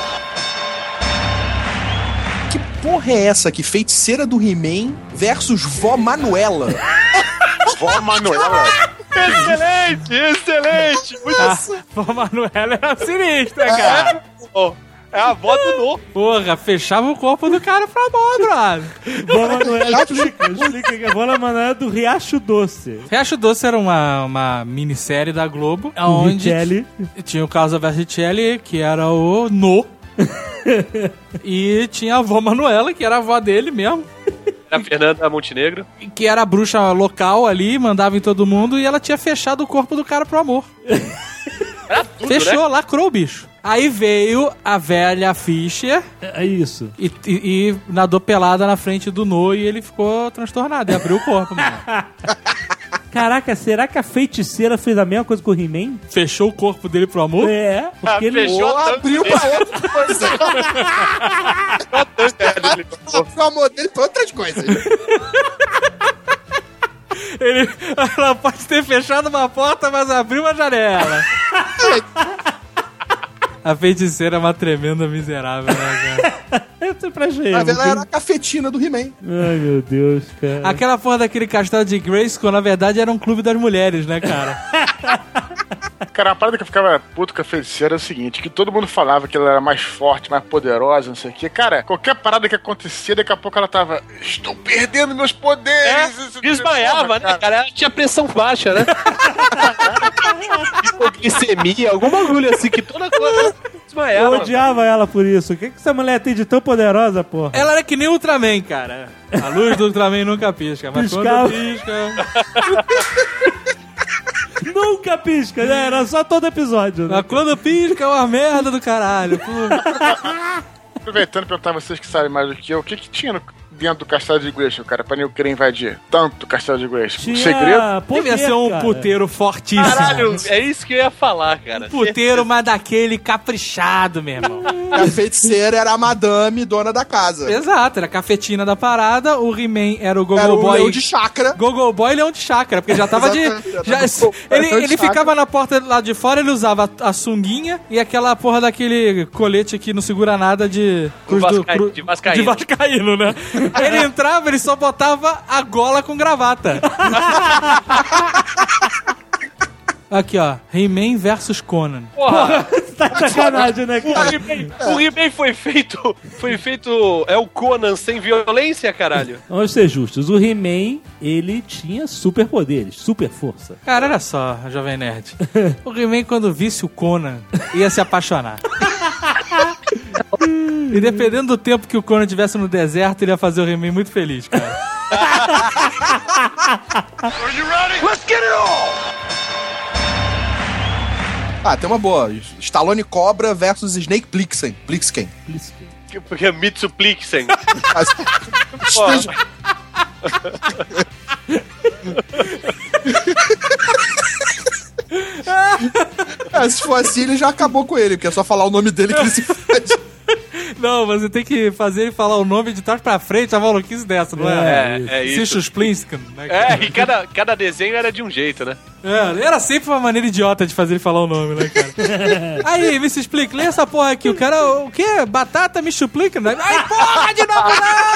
Que porra é essa aqui? Feiticeira do He-Man versus Vó Manuela. Vó Manuela. Excelente, excelente. Muito Ah, a Manuela era sinistra, cara. bom. É a avó do novo. Porra, fechava o corpo do cara pra mão, brother. Vó Manuela, explica, explica que a Vó Manuela é do Riacho Doce. Riacho Doce era uma, uma minissérie da Globo, O onde Richelli. tinha o Carlos Alberto Richelli, que era o No. E tinha a avó Manuela, que era a avó dele mesmo. Era a Fernanda Montenegro. Que era a bruxa local ali, mandava em todo mundo, e ela tinha fechado o corpo do cara pro amor. Era tudo, Fechou, né? lacrou o bicho. Aí veio a velha Fischer É isso. e, e, e nadou pelada na frente do No e ele ficou transtornado e abriu o corpo, mano. Caraca, será que a feiticeira fez a mesma coisa com o He-Man? Fechou o corpo dele pro amor? É, porque Ah, ele... fechou. Ou abriu pra outra coisa. O amor dele pra outras coisas. Ele, ela pode ter fechado uma porta, mas abriu uma janela. A feiticeira é uma tremenda miserável, né, cara? Eu sempre achei. Mas ela porque- era a cafetina do He-Man. Ai, meu Deus, cara. Aquela porra daquele castelo de Grayskull, na verdade, era um clube das mulheres, né, cara? Cara, a parada que eu ficava puto com a feiticeira é o seguinte, que todo mundo falava que ela era mais forte, mais poderosa, não sei o quê. Cara, qualquer parada que acontecia, daqui a pouco ela tava, estou perdendo meus poderes. É, Isso- desmaiava, Porra, né, cara? Ela tinha pressão baixa, né? Hipoglicemia, algum bagulho assim, que toda coisa Eu desmaiava. odiava ela por isso. O que, que essa mulher tem de tão poderosa, porra? Ela era que nem o Ultraman, cara. A luz do Ultraman nunca pisca, mas Piscava. quando pisca... Nunca pisca, né? Era só todo episódio, né? Mas quando pisca é uma merda do caralho. Pô. Aproveitando e perguntar a vocês que sabem mais do que eu, o que que tinha no- dentro do castelo de Grayskull, cara, pra eu querer invadir tanto o castelo de Grayskull? O Tinha segredo? poder, Devia ser um cara. puteiro fortíssimo. Caralho, é isso que eu ia falar, cara. Puteiro, mas daquele caprichado, meu irmão. A feiticeira era a madame, dona da casa. Exato, era a cafetina da parada, o He-Man era o Era Gogo o Boy. leão de chakra. Gogo Boy Leão de Chácara, porque já tava de. Exatamente, já já- tava- ele Leão de ele chácara. ficava na porta lá de fora, ele usava a, a sunguinha e aquela porra daquele colete que não segura nada de. Do Vasca- de vascaíno. de vascaíno, né? Ele entrava, ele só botava a gola com gravata. Aqui, ó. He-Man versus Conan. Porra, Tá de sacanagem, né, o cara? He-Man, o He-Man foi feito. Foi feito. É o Conan sem violência, caralho. Vamos ser justos. O He-Man, ele tinha superpoderes, super força. Cara, olha só, Jovem Nerd. O He-Man, quando visse o Conan, ia se apaixonar. E dependendo do tempo que o Conan estivesse no deserto, ele ia fazer o He-Man muito feliz, cara. Are you ready? Let's get it on! Ah, tem uma boa. Stallone Cobra versus Snake Plissken. Plissken. Porque é Mitsuplixen. É, se for assim, ele já acabou com ele, porque é só falar o nome dele que ele se fode. Não, você tem que fazer ele falar o nome de trás pra frente, a maluquice dessa, não é? é? É, é isso. Sichus Plinsken, né? É, e cada, cada desenho era de um jeito, né? É, era sempre uma maneira idiota de fazer ele falar o nome, né, cara? Aí, me se explica, lê essa porra aqui. O cara, o quê? Batata me chuplica? Né? Ai, porra, de novo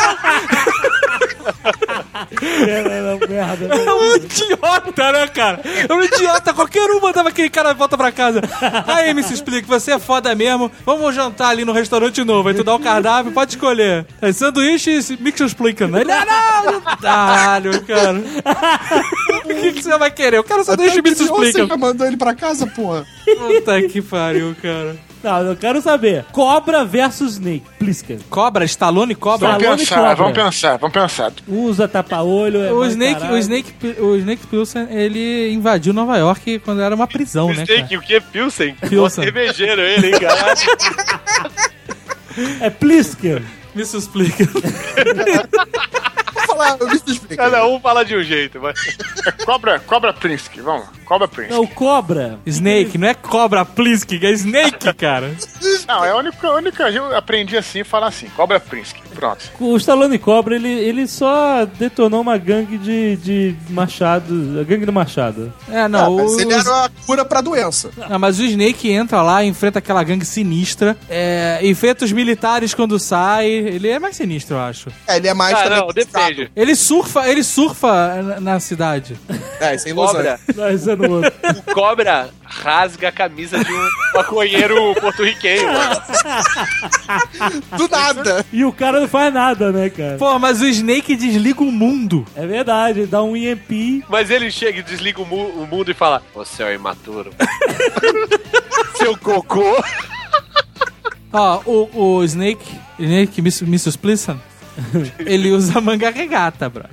não! Merda. É um idiota, né, cara? É um idiota. Qualquer um mandava aquele cara de volta pra casa. Aí, me se explica, você é foda mesmo. Vamos jantar ali no restaurante novo. Aí tu dá o cardápio, pode escolher. É sanduíche e mix explica. Né? Não, não! Caralho, cara. O que, que você vai querer? Eu quero sanduíche e mix explica. Você mandou ele pra casa, porra. Puta que pariu, cara. Não, eu quero saber. Cobra versus Snake Plissken. Cobra? Stallone Cobra? Vamos Stallone pensar, Cobra. vamos pensar, vamos pensar. Usa tapa-olho. É O mãe Snake, caralho. o, Snake, o Snake Pilsen, ele invadiu Nova York quando era uma prisão, né, cara? Steak, o que é Pilsen? Pilsen. Nossa, cervejeiro ele, hein, cara? É Plissken. Me explica. Vou falar, eu me explico. Cada um fala de um jeito, mas... É Cobra, Cobra Plinsky, vamos lá. Cobra Plinsky. Não, o Cobra. Snake, não é Cobra Plinsky, é Snake, cara. Não, é a única, a única eu aprendi assim, falar assim, Cobra Plinsky, pronto. O Stallone Cobra, ele, ele só detonou uma gangue de, de machado, a gangue do machado. É, Ah, não, mas o, ele era a cura pra doença. não, mas o Snake entra lá, enfrenta aquela gangue sinistra, é, enfrenta os militares quando sai, ele é mais sinistro, eu acho. É, ele é mais... Ah, também não, depende. Ele surfa, ele surfa na, na cidade. É, isso é em Los Cobra, Angeles. Não, isso é no outro. o Cobra rasga a camisa de um maconheiro porto-riquenho, mano. Do nada. E o cara não faz nada, né, cara? Pô, mas o Snake desliga o mundo. É verdade, ele dá um E M P. Mas ele chega e desliga o, mu- o mundo e fala: você é um imaturo. Seu cocô. Ó, o, o Snake, Snake missus Plissen, ele usa manga regata, bro.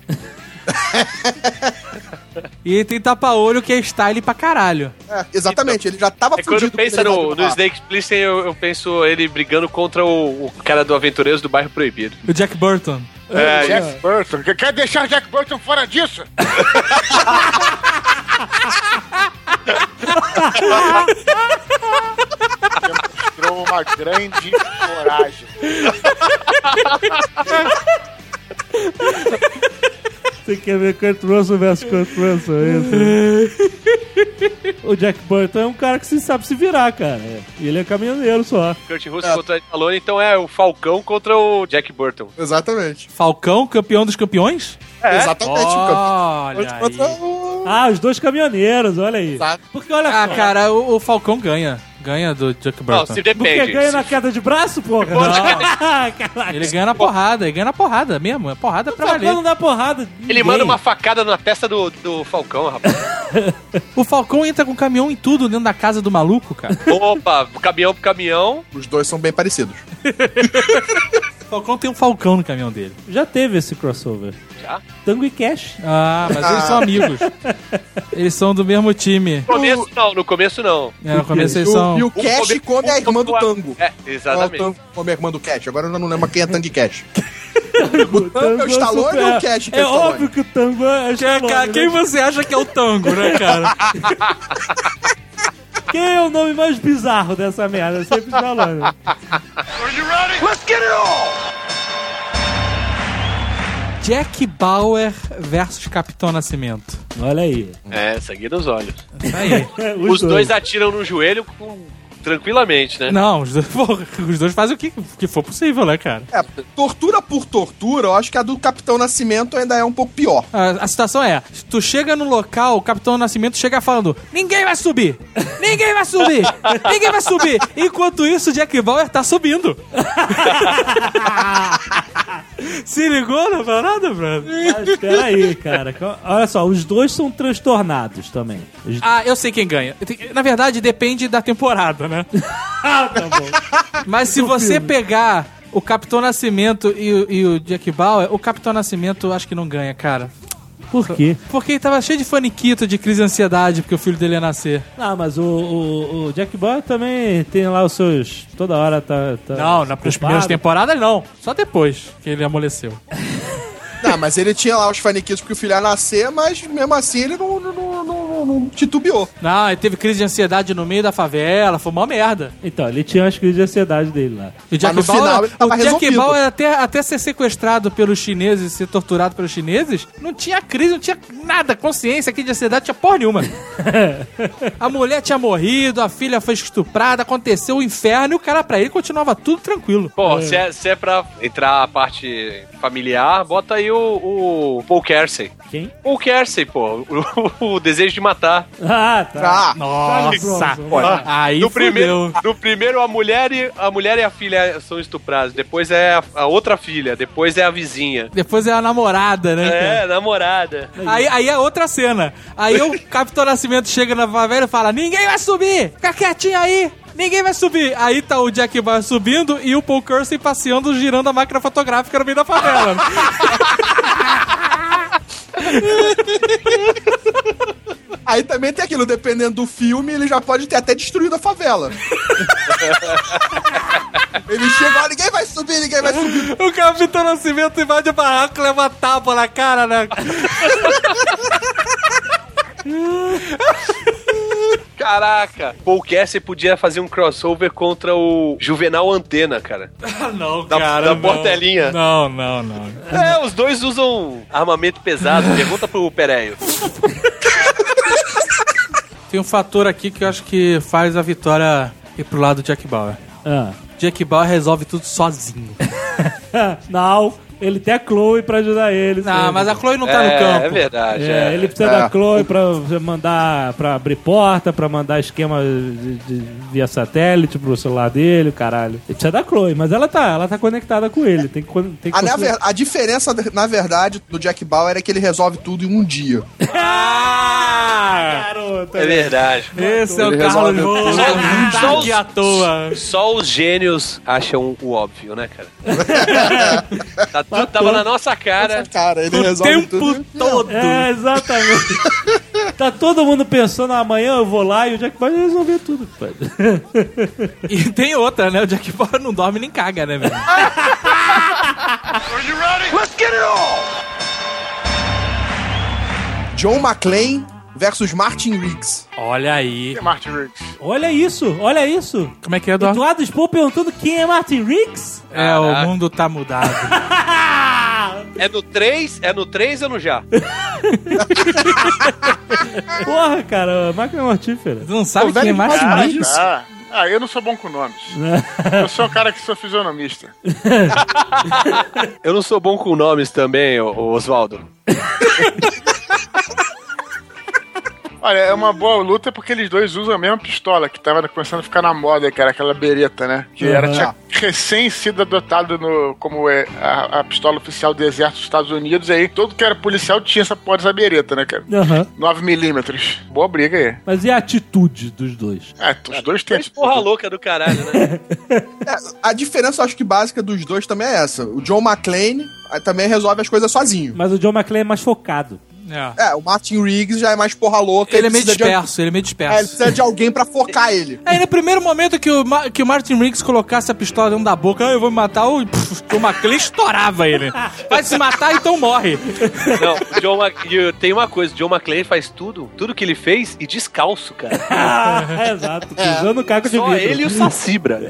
E ele tem tapa-olho que é style pra caralho. É, exatamente, ele já tava É quando fudido. pensa quando ele no, invadiu no lá. Snake Plissken, eu, eu penso ele brigando contra o, o cara do Aventureiros do Bairro Proibido. O Jack Burton. É, Jack Burton, que- quer deixar Jack Burton fora disso? Demonstrou uma grande coragem. Você quer ver Kurt Russell versus Kurt Russell, é isso? O Jack Burton é um cara que se sabe se virar, cara. E ele é caminhoneiro só. Kurt Russell contra Stallone, então é o Falcão contra o Jack Burton. Exatamente. Falcão, campeão dos campeões? É. Exatamente. Olha Contra aí. o- Ah, os dois caminhoneiros, olha aí. Exato. Porque olha Ah, só. cara, o, o Falcão ganha. Ganha do Jack Não, Burton. se Porque depende. ganha Se- na queda de braço, porra? Não. Caraca. Ele ganha na porrada, ele ganha na porrada mesmo. É porrada pra Falcão valer. não dá porrada. Ele ninguém. manda uma facada na testa do, do Falcão, rapaz. O Falcão entra com caminhão em tudo dentro da casa do maluco, cara. Opa, caminhão pro caminhão. Os dois são bem parecidos. O Falcão tem um Falcão no caminhão dele. Já teve esse crossover. Já? Tango e Cash. Ah, mas eles são amigos. Eles são do mesmo time. No começo não, no começo não. É, no começo eles E o, são... e o Cash come- come a irmã do um- Tango. É, Ela exatamente. tam- come a irmã do Cash. Agora eu já não lembro quem é Tango e Cash. O Tango é o Stallone super- ou o Cash que é É o Stallone? óbvio que o Tango é o Quem, Stallone, cara, quem né? você acha que é o Tango, né, cara? Quem é o nome mais bizarro dessa merda? Sempre falando. Are you ready? Let's get it on! Jack Bauer versus Capitão Nascimento. Olha aí. É, sangue nos olhos. Isso aí. Os dois atiram no joelho com- tranquilamente, né? Não, os dois, porra, os dois fazem o que, que for possível, né, cara? É, tortura por tortura, eu acho que a do Capitão Nascimento ainda é um pouco pior. A, a situação é, tu chega no local, o Capitão Nascimento chega falando, ninguém vai subir! Ninguém vai subir! Ninguém vai subir! Enquanto isso, o Jack Bauer tá subindo. Se ligou na parada, Bruno? Mas espera aí, cara. Olha só, os dois são transtornados também. Os... Ah, eu sei quem ganha. Na verdade, depende da temporada, né? Ah, tá bom. Mas se Do você filme. pegar o Capitão Nascimento e, o- e o Jack Bauer, o Capitão Nascimento acho que não ganha, cara. Por quê? Porque ele tava cheio de faniquito, de crise de ansiedade, porque o filho dele ia nascer. Não, mas o, o, o Jack Bauer também tem lá os seus... Toda hora tá... tá Não, nas ocupado. primeiras temporadas não. Só depois que ele amoleceu. Não, mas ele tinha lá os faniquitos porque o filho ia nascer, mas mesmo assim ele não, não, não, não, não titubeou. Não, ele teve crise de ansiedade no meio da favela, foi uma merda. Então, ele tinha as crises de ansiedade dele lá. E o Jack no Bauer, final ele tava o Jack resolvido. Bauer até, até ser sequestrado pelos chineses, ser torturado pelos chineses, não tinha crise, não tinha nada, consciência aqui de ansiedade, tinha porra nenhuma. A mulher tinha morrido, a filha foi estuprada, aconteceu o inferno e o cara pra ele continuava tudo tranquilo. Pô, se é, se é pra entrar a parte familiar, bota aí o, o Paul Kersey. Quem? Paul Kersey, pô. O, o Desejo de Matar. Ah, tá. Ah, Nossa, Pronto, aí no fudeu. primeiro, no primeiro a mulher e a mulher e a filha são estupradas. Depois é a, a outra filha. Depois é a vizinha. Depois é a namorada, né? cara? É, namorada. Aí, aí é outra cena. Aí o Capitão Nascimento chega na favela e fala: ninguém vai subir! Fica quietinho aí! Ninguém vai subir! Aí tá o Jack Bauer subindo e o Paul Kersey passeando, girando a máquina fotográfica no meio da favela. Aí também tem aquilo, dependendo do filme, ele já pode ter até destruído a favela. Ele chega lá, ninguém vai subir, ninguém vai subir. O Capitão Nascimento invade o barraco e leva uma tapa na cara, né? Caraca, Paul Kersey podia fazer um crossover contra o Juvenal Antena, cara. Ah, não, Da, cara. da não. Portelinha. Não, não, não. É, os dois usam armamento pesado. Pergunta pro Pereio. Tem um fator aqui que eu acho que faz a vitória ir pro lado do Jack Bauer. Ah. Jack Bauer resolve tudo sozinho. Não, ele tem a Chloe pra ajudar ele. Não, sempre. mas a Chloe não tá é, no campo. É verdade. É, é. ele precisa É. da Chloe pra mandar, pra abrir porta, pra mandar esquema de, de- via satélite pro celular dele, caralho. Ele precisa da Chloe, mas ela tá, ela tá conectada com ele. Tem que, tem que A, na conseguir- ver- a diferença, na verdade, do Jack Bauer é que ele resolve tudo em um dia. Ah! Garota, É verdade. Esse é o Ele Carlos resolve Rose. tudo. Tá Só aqui os- à toa. Só os gênios acham o óbvio, né, cara? tá, tudo, tava na nossa cara. Cara, ele O resolve tempo tudo. todo. É, exatamente. Tá todo mundo pensando, amanhã eu vou lá e o Jack vai resolver tudo. E tem outra, né? O Jack Bauer não dorme nem caga, né, velho? Are you ready? Let's get it on! John McClane versus Martin Riggs. Olha aí. E Martin Riggs. Olha isso, olha isso. Como é que é, Eduardo? Eduardo Spoh perguntando quem é Martin Riggs? É, o Caraca. mundo tá mudado. É no três? É no três ou no já? Porra, cara, máquina mortífera. Tu não sabe Pô, quem é velho, Martin cara, Riggs? Ah, ah, eu não sou bom com nomes. Eu sou um cara que sou fisionomista. Eu não sou bom com nomes também, ô- ô Oswaldo. Olha, é uma boa luta porque eles dois usam a mesma pistola, que tava começando a ficar na moda, que era aquela bereta, né? Que era, Uhum. tinha recém sido adotado no, como é, a, a pistola oficial do exército dos Estados Unidos, e aí todo que era policial tinha essa porra dessa bereta, né, cara? Aham. nove milímetros. Boa briga aí. Mas e a atitude dos dois? É, os dois têm. Mas porra louca do caralho, né? É, a diferença, eu acho que básica dos dois também é essa. O John McClane ah, também resolve as coisas sozinho. Mas o John McClane é mais focado. É. É, o Martin Riggs já é mais porra louca. Ele é meio precisa de al- disperso, ele é meio É, ele disperso. precisa de alguém pra focar ele. Aí no primeiro momento que o, Ma- que o Martin Riggs colocasse a pistola dentro da boca, ah, eu vou me matar, o, pff, o McClane estourava ele. Vai se matar, então morre. Não, o John Mac... e tem uma coisa, o John McClane faz tudo, tudo que ele fez e descalço, cara. Ah, exato. Pisando caco de Só vidro. ele e o Saci, brother.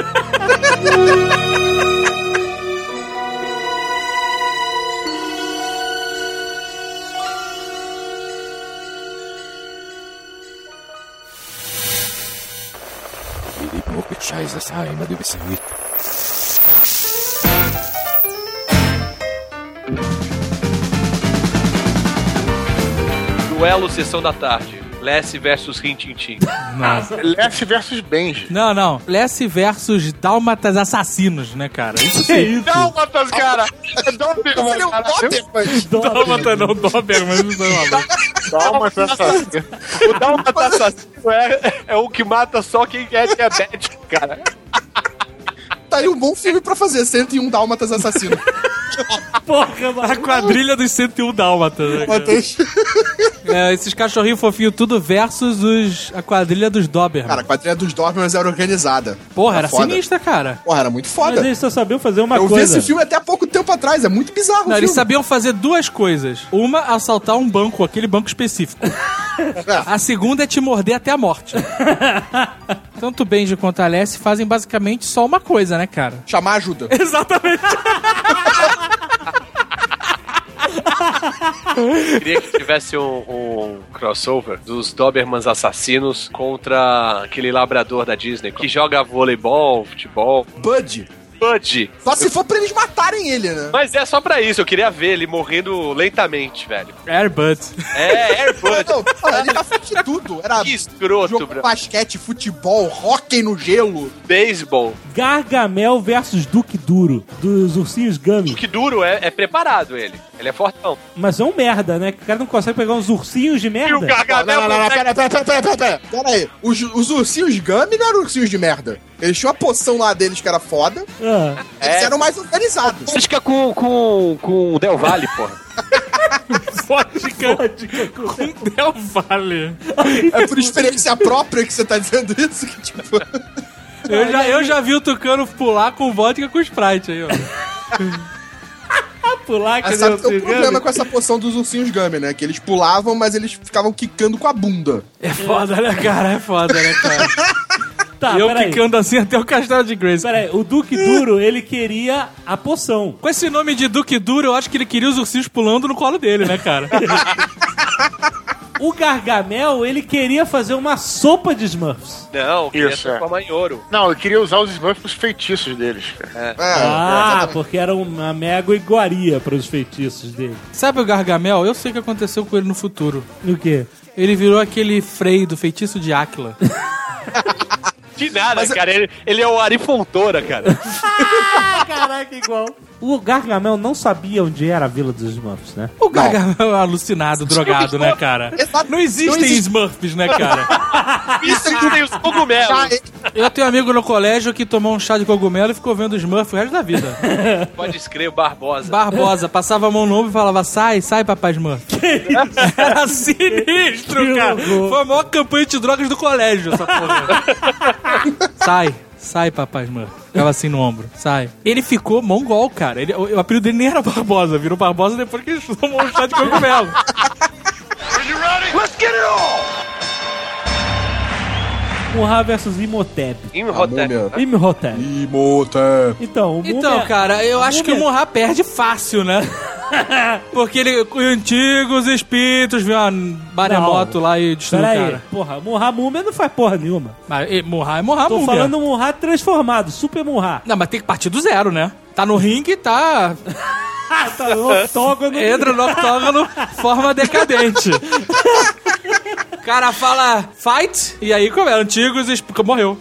Ili Mopit Scheiße sein, du bist mit. Duelo Sessão da Tarde. Lassie versus Rintintin. Nossa. Lassie versus Benji. Não, não. Lassie versus Dálmatas Assassinos, né, cara? Isso sim. Dálmatas, cara! É Doberman, Seria um cara. Doberman. Dálmata não, Doberman. Não é uma boa. Dálmatas assassino. O Dálmata assassino é, é o que mata só quem é diabético, cara. Tá aí um bom filme pra fazer, cento e um Dálmatas Assassino. Porra, mano. A quadrilha dos cento e um Dálmatas, né, cara? É, esses cachorrinhos fofinhos tudo versus os, a quadrilha dos Doberman. Cara, a quadrilha dos Dobermans era organizada. Porra, era foda. sinistra, cara. Porra, era muito Mas foda. eles só sabiam fazer uma Eu coisa. vi esse filme até há pouco tempo atrás, é muito bizarro o Não, filme. eles sabiam fazer duas coisas. Uma, assaltar um banco, aquele banco específico. A segunda é te morder até a morte. Tanto o Benji quanto a Lassie fazem basicamente só uma coisa, né, cara? Chamar ajuda. Exatamente. Queria que tivesse um, um crossover dos Dobermans assassinos contra aquele labrador da Disney que joga voleibol, futebol. Bud. Bud. Só se for pra eles matarem ele, né? Mas é só pra isso, eu queria ver ele morrendo lentamente, velho. Airbud. É, Airbud. Não, não, ele já fez de tudo. Era Que escroto, jogo bro. de basquete, futebol, hóquei no gelo. Beisebol. Gargamel versus Duque Duro, dos ursinhos Gummy. Que duro, é, é preparado ele. Ele é fortão. Mas é um merda, né? Que o cara não consegue pegar uns ursinhos de E o merda. Não, Gargamel não, não, não, consegue- pera, pera, pera, pera, pera. Pera aí. Os, os ursinhos Gummy não eram ursinhos de merda. Eles tinham uma poção lá deles que era foda. Ah. Eles eram mais organizados. Vodka com, com, com Del Valle, porra. Vodka Vodka com- com Del Valle. É por experiência própria que você tá dizendo isso? Que, tipo... Eu já, eu já vi o Tucano pular com vodka com Sprite aí, ó. Pular, que Mas sabe que tem um problema com essa poção dos ursinhos Gummy, né? Que eles pulavam, mas eles ficavam quicando com a bunda. É foda, né, cara? É foda, né, cara? Tá, eu peraí. quicando assim até o castelo de Grace. Peraí, o Duque Duro, ele queria a poção. Com esse nome de Duque Duro, eu acho que ele queria os ursinhos pulando no colo dele, né, cara? O Gargamel, ele queria fazer uma sopa de Smurfs. Não, queria Isso, é. transformar em ouro. Não, eu queria usar os Smurfs pros feitiços deles, cara. É, Ah, exatamente. porque era uma mega iguaria para os feitiços dele. Sabe o Gargamel? Eu sei o que aconteceu com ele no futuro. E o quê? Ele virou aquele Frei do feitiço de Áquila. De nada, Mas- cara. Ele, ele é o Ari Fontoura, cara. Ah, caraca, igual. O Gargamel não sabia onde era a Vila dos Smurfs, né? O Gargamel é alucinado, drogado, né, cara? Exato. Não existem Não existe- Smurfs, né, cara? Isso tem os cogumelos. Já, Eu tenho um amigo no colégio que tomou um chá de cogumelo e ficou vendo Smurf o resto da vida. Pode escrever, Barbosa. Barbosa, passava a mão no ombro e falava, sai, sai, papai Smurf. Era sinistro, Que cara. horror. Foi a maior campanha de drogas do colégio, essa porra. Sai, sai, papai Smurf. Ficava assim no ombro, sai. Ele ficou mongol, cara. Ele, o, o apelido dele nem era Barbosa, virou Barbosa depois que ele tomou um chá de cogumelo. Are you ready? Let's get it on! Murra versus Imhotep. Imhotep. múmia. Imhotep. Imhotep. Então, o Então, Múmia- cara, eu acho que o Múmia- Murra perde fácil, né? Porque ele, com antigos espíritos, viu uma maremoto lá e destruiu o Pera aí, cara. porra, Murra Múmia não faz porra nenhuma. Mas e, Murra é Murra, Tô Múmia. falando Murra transformado, Super Murra. Não, mas tem que partir do zero, né? Tá no ringue, tá... Ah, tá no octógono. Entra no octógono, forma decadente. O cara fala fight, e aí como é? Antigos espíritos... Morreu.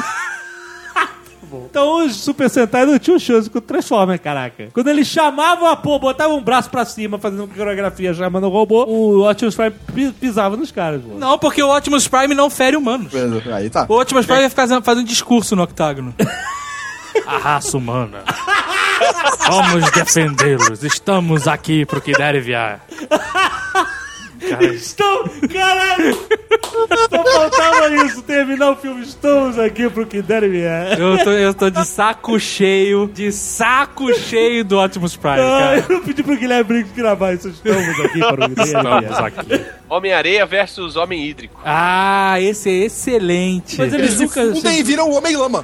Então os Super Sentai não tinham chance com o Transformer, caraca. Quando eles chamavam a pô, botavam um braço pra cima, fazendo coreografia, chamando o robô, o Optimus Prime pi- pisava nos caras, pô. Não, porque o Optimus Prime não fere humanos. Aí tá. O Optimus Prime ia ficar fazendo discurso no octágono. A raça humana. Vamos defendê-los. Estamos aqui pro que der e vier. Cara, Estão, caralho! Só faltava isso, terminar o filme. Estamos aqui pro que der e vier. eu, tô, eu tô de saco cheio, de saco cheio do Optimus Prime, Ah, cara. eu pedi pro Guilherme Briggs gravar isso. Estamos aqui para o que der e Estamos vier. aqui. Homem-Areia versus Homem Hídrico. Ah, esse é excelente. Mas eles Eles nunca... se fundem e viram o Homem-Lama.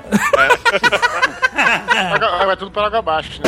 Vai, vai tudo para água abaixo, né?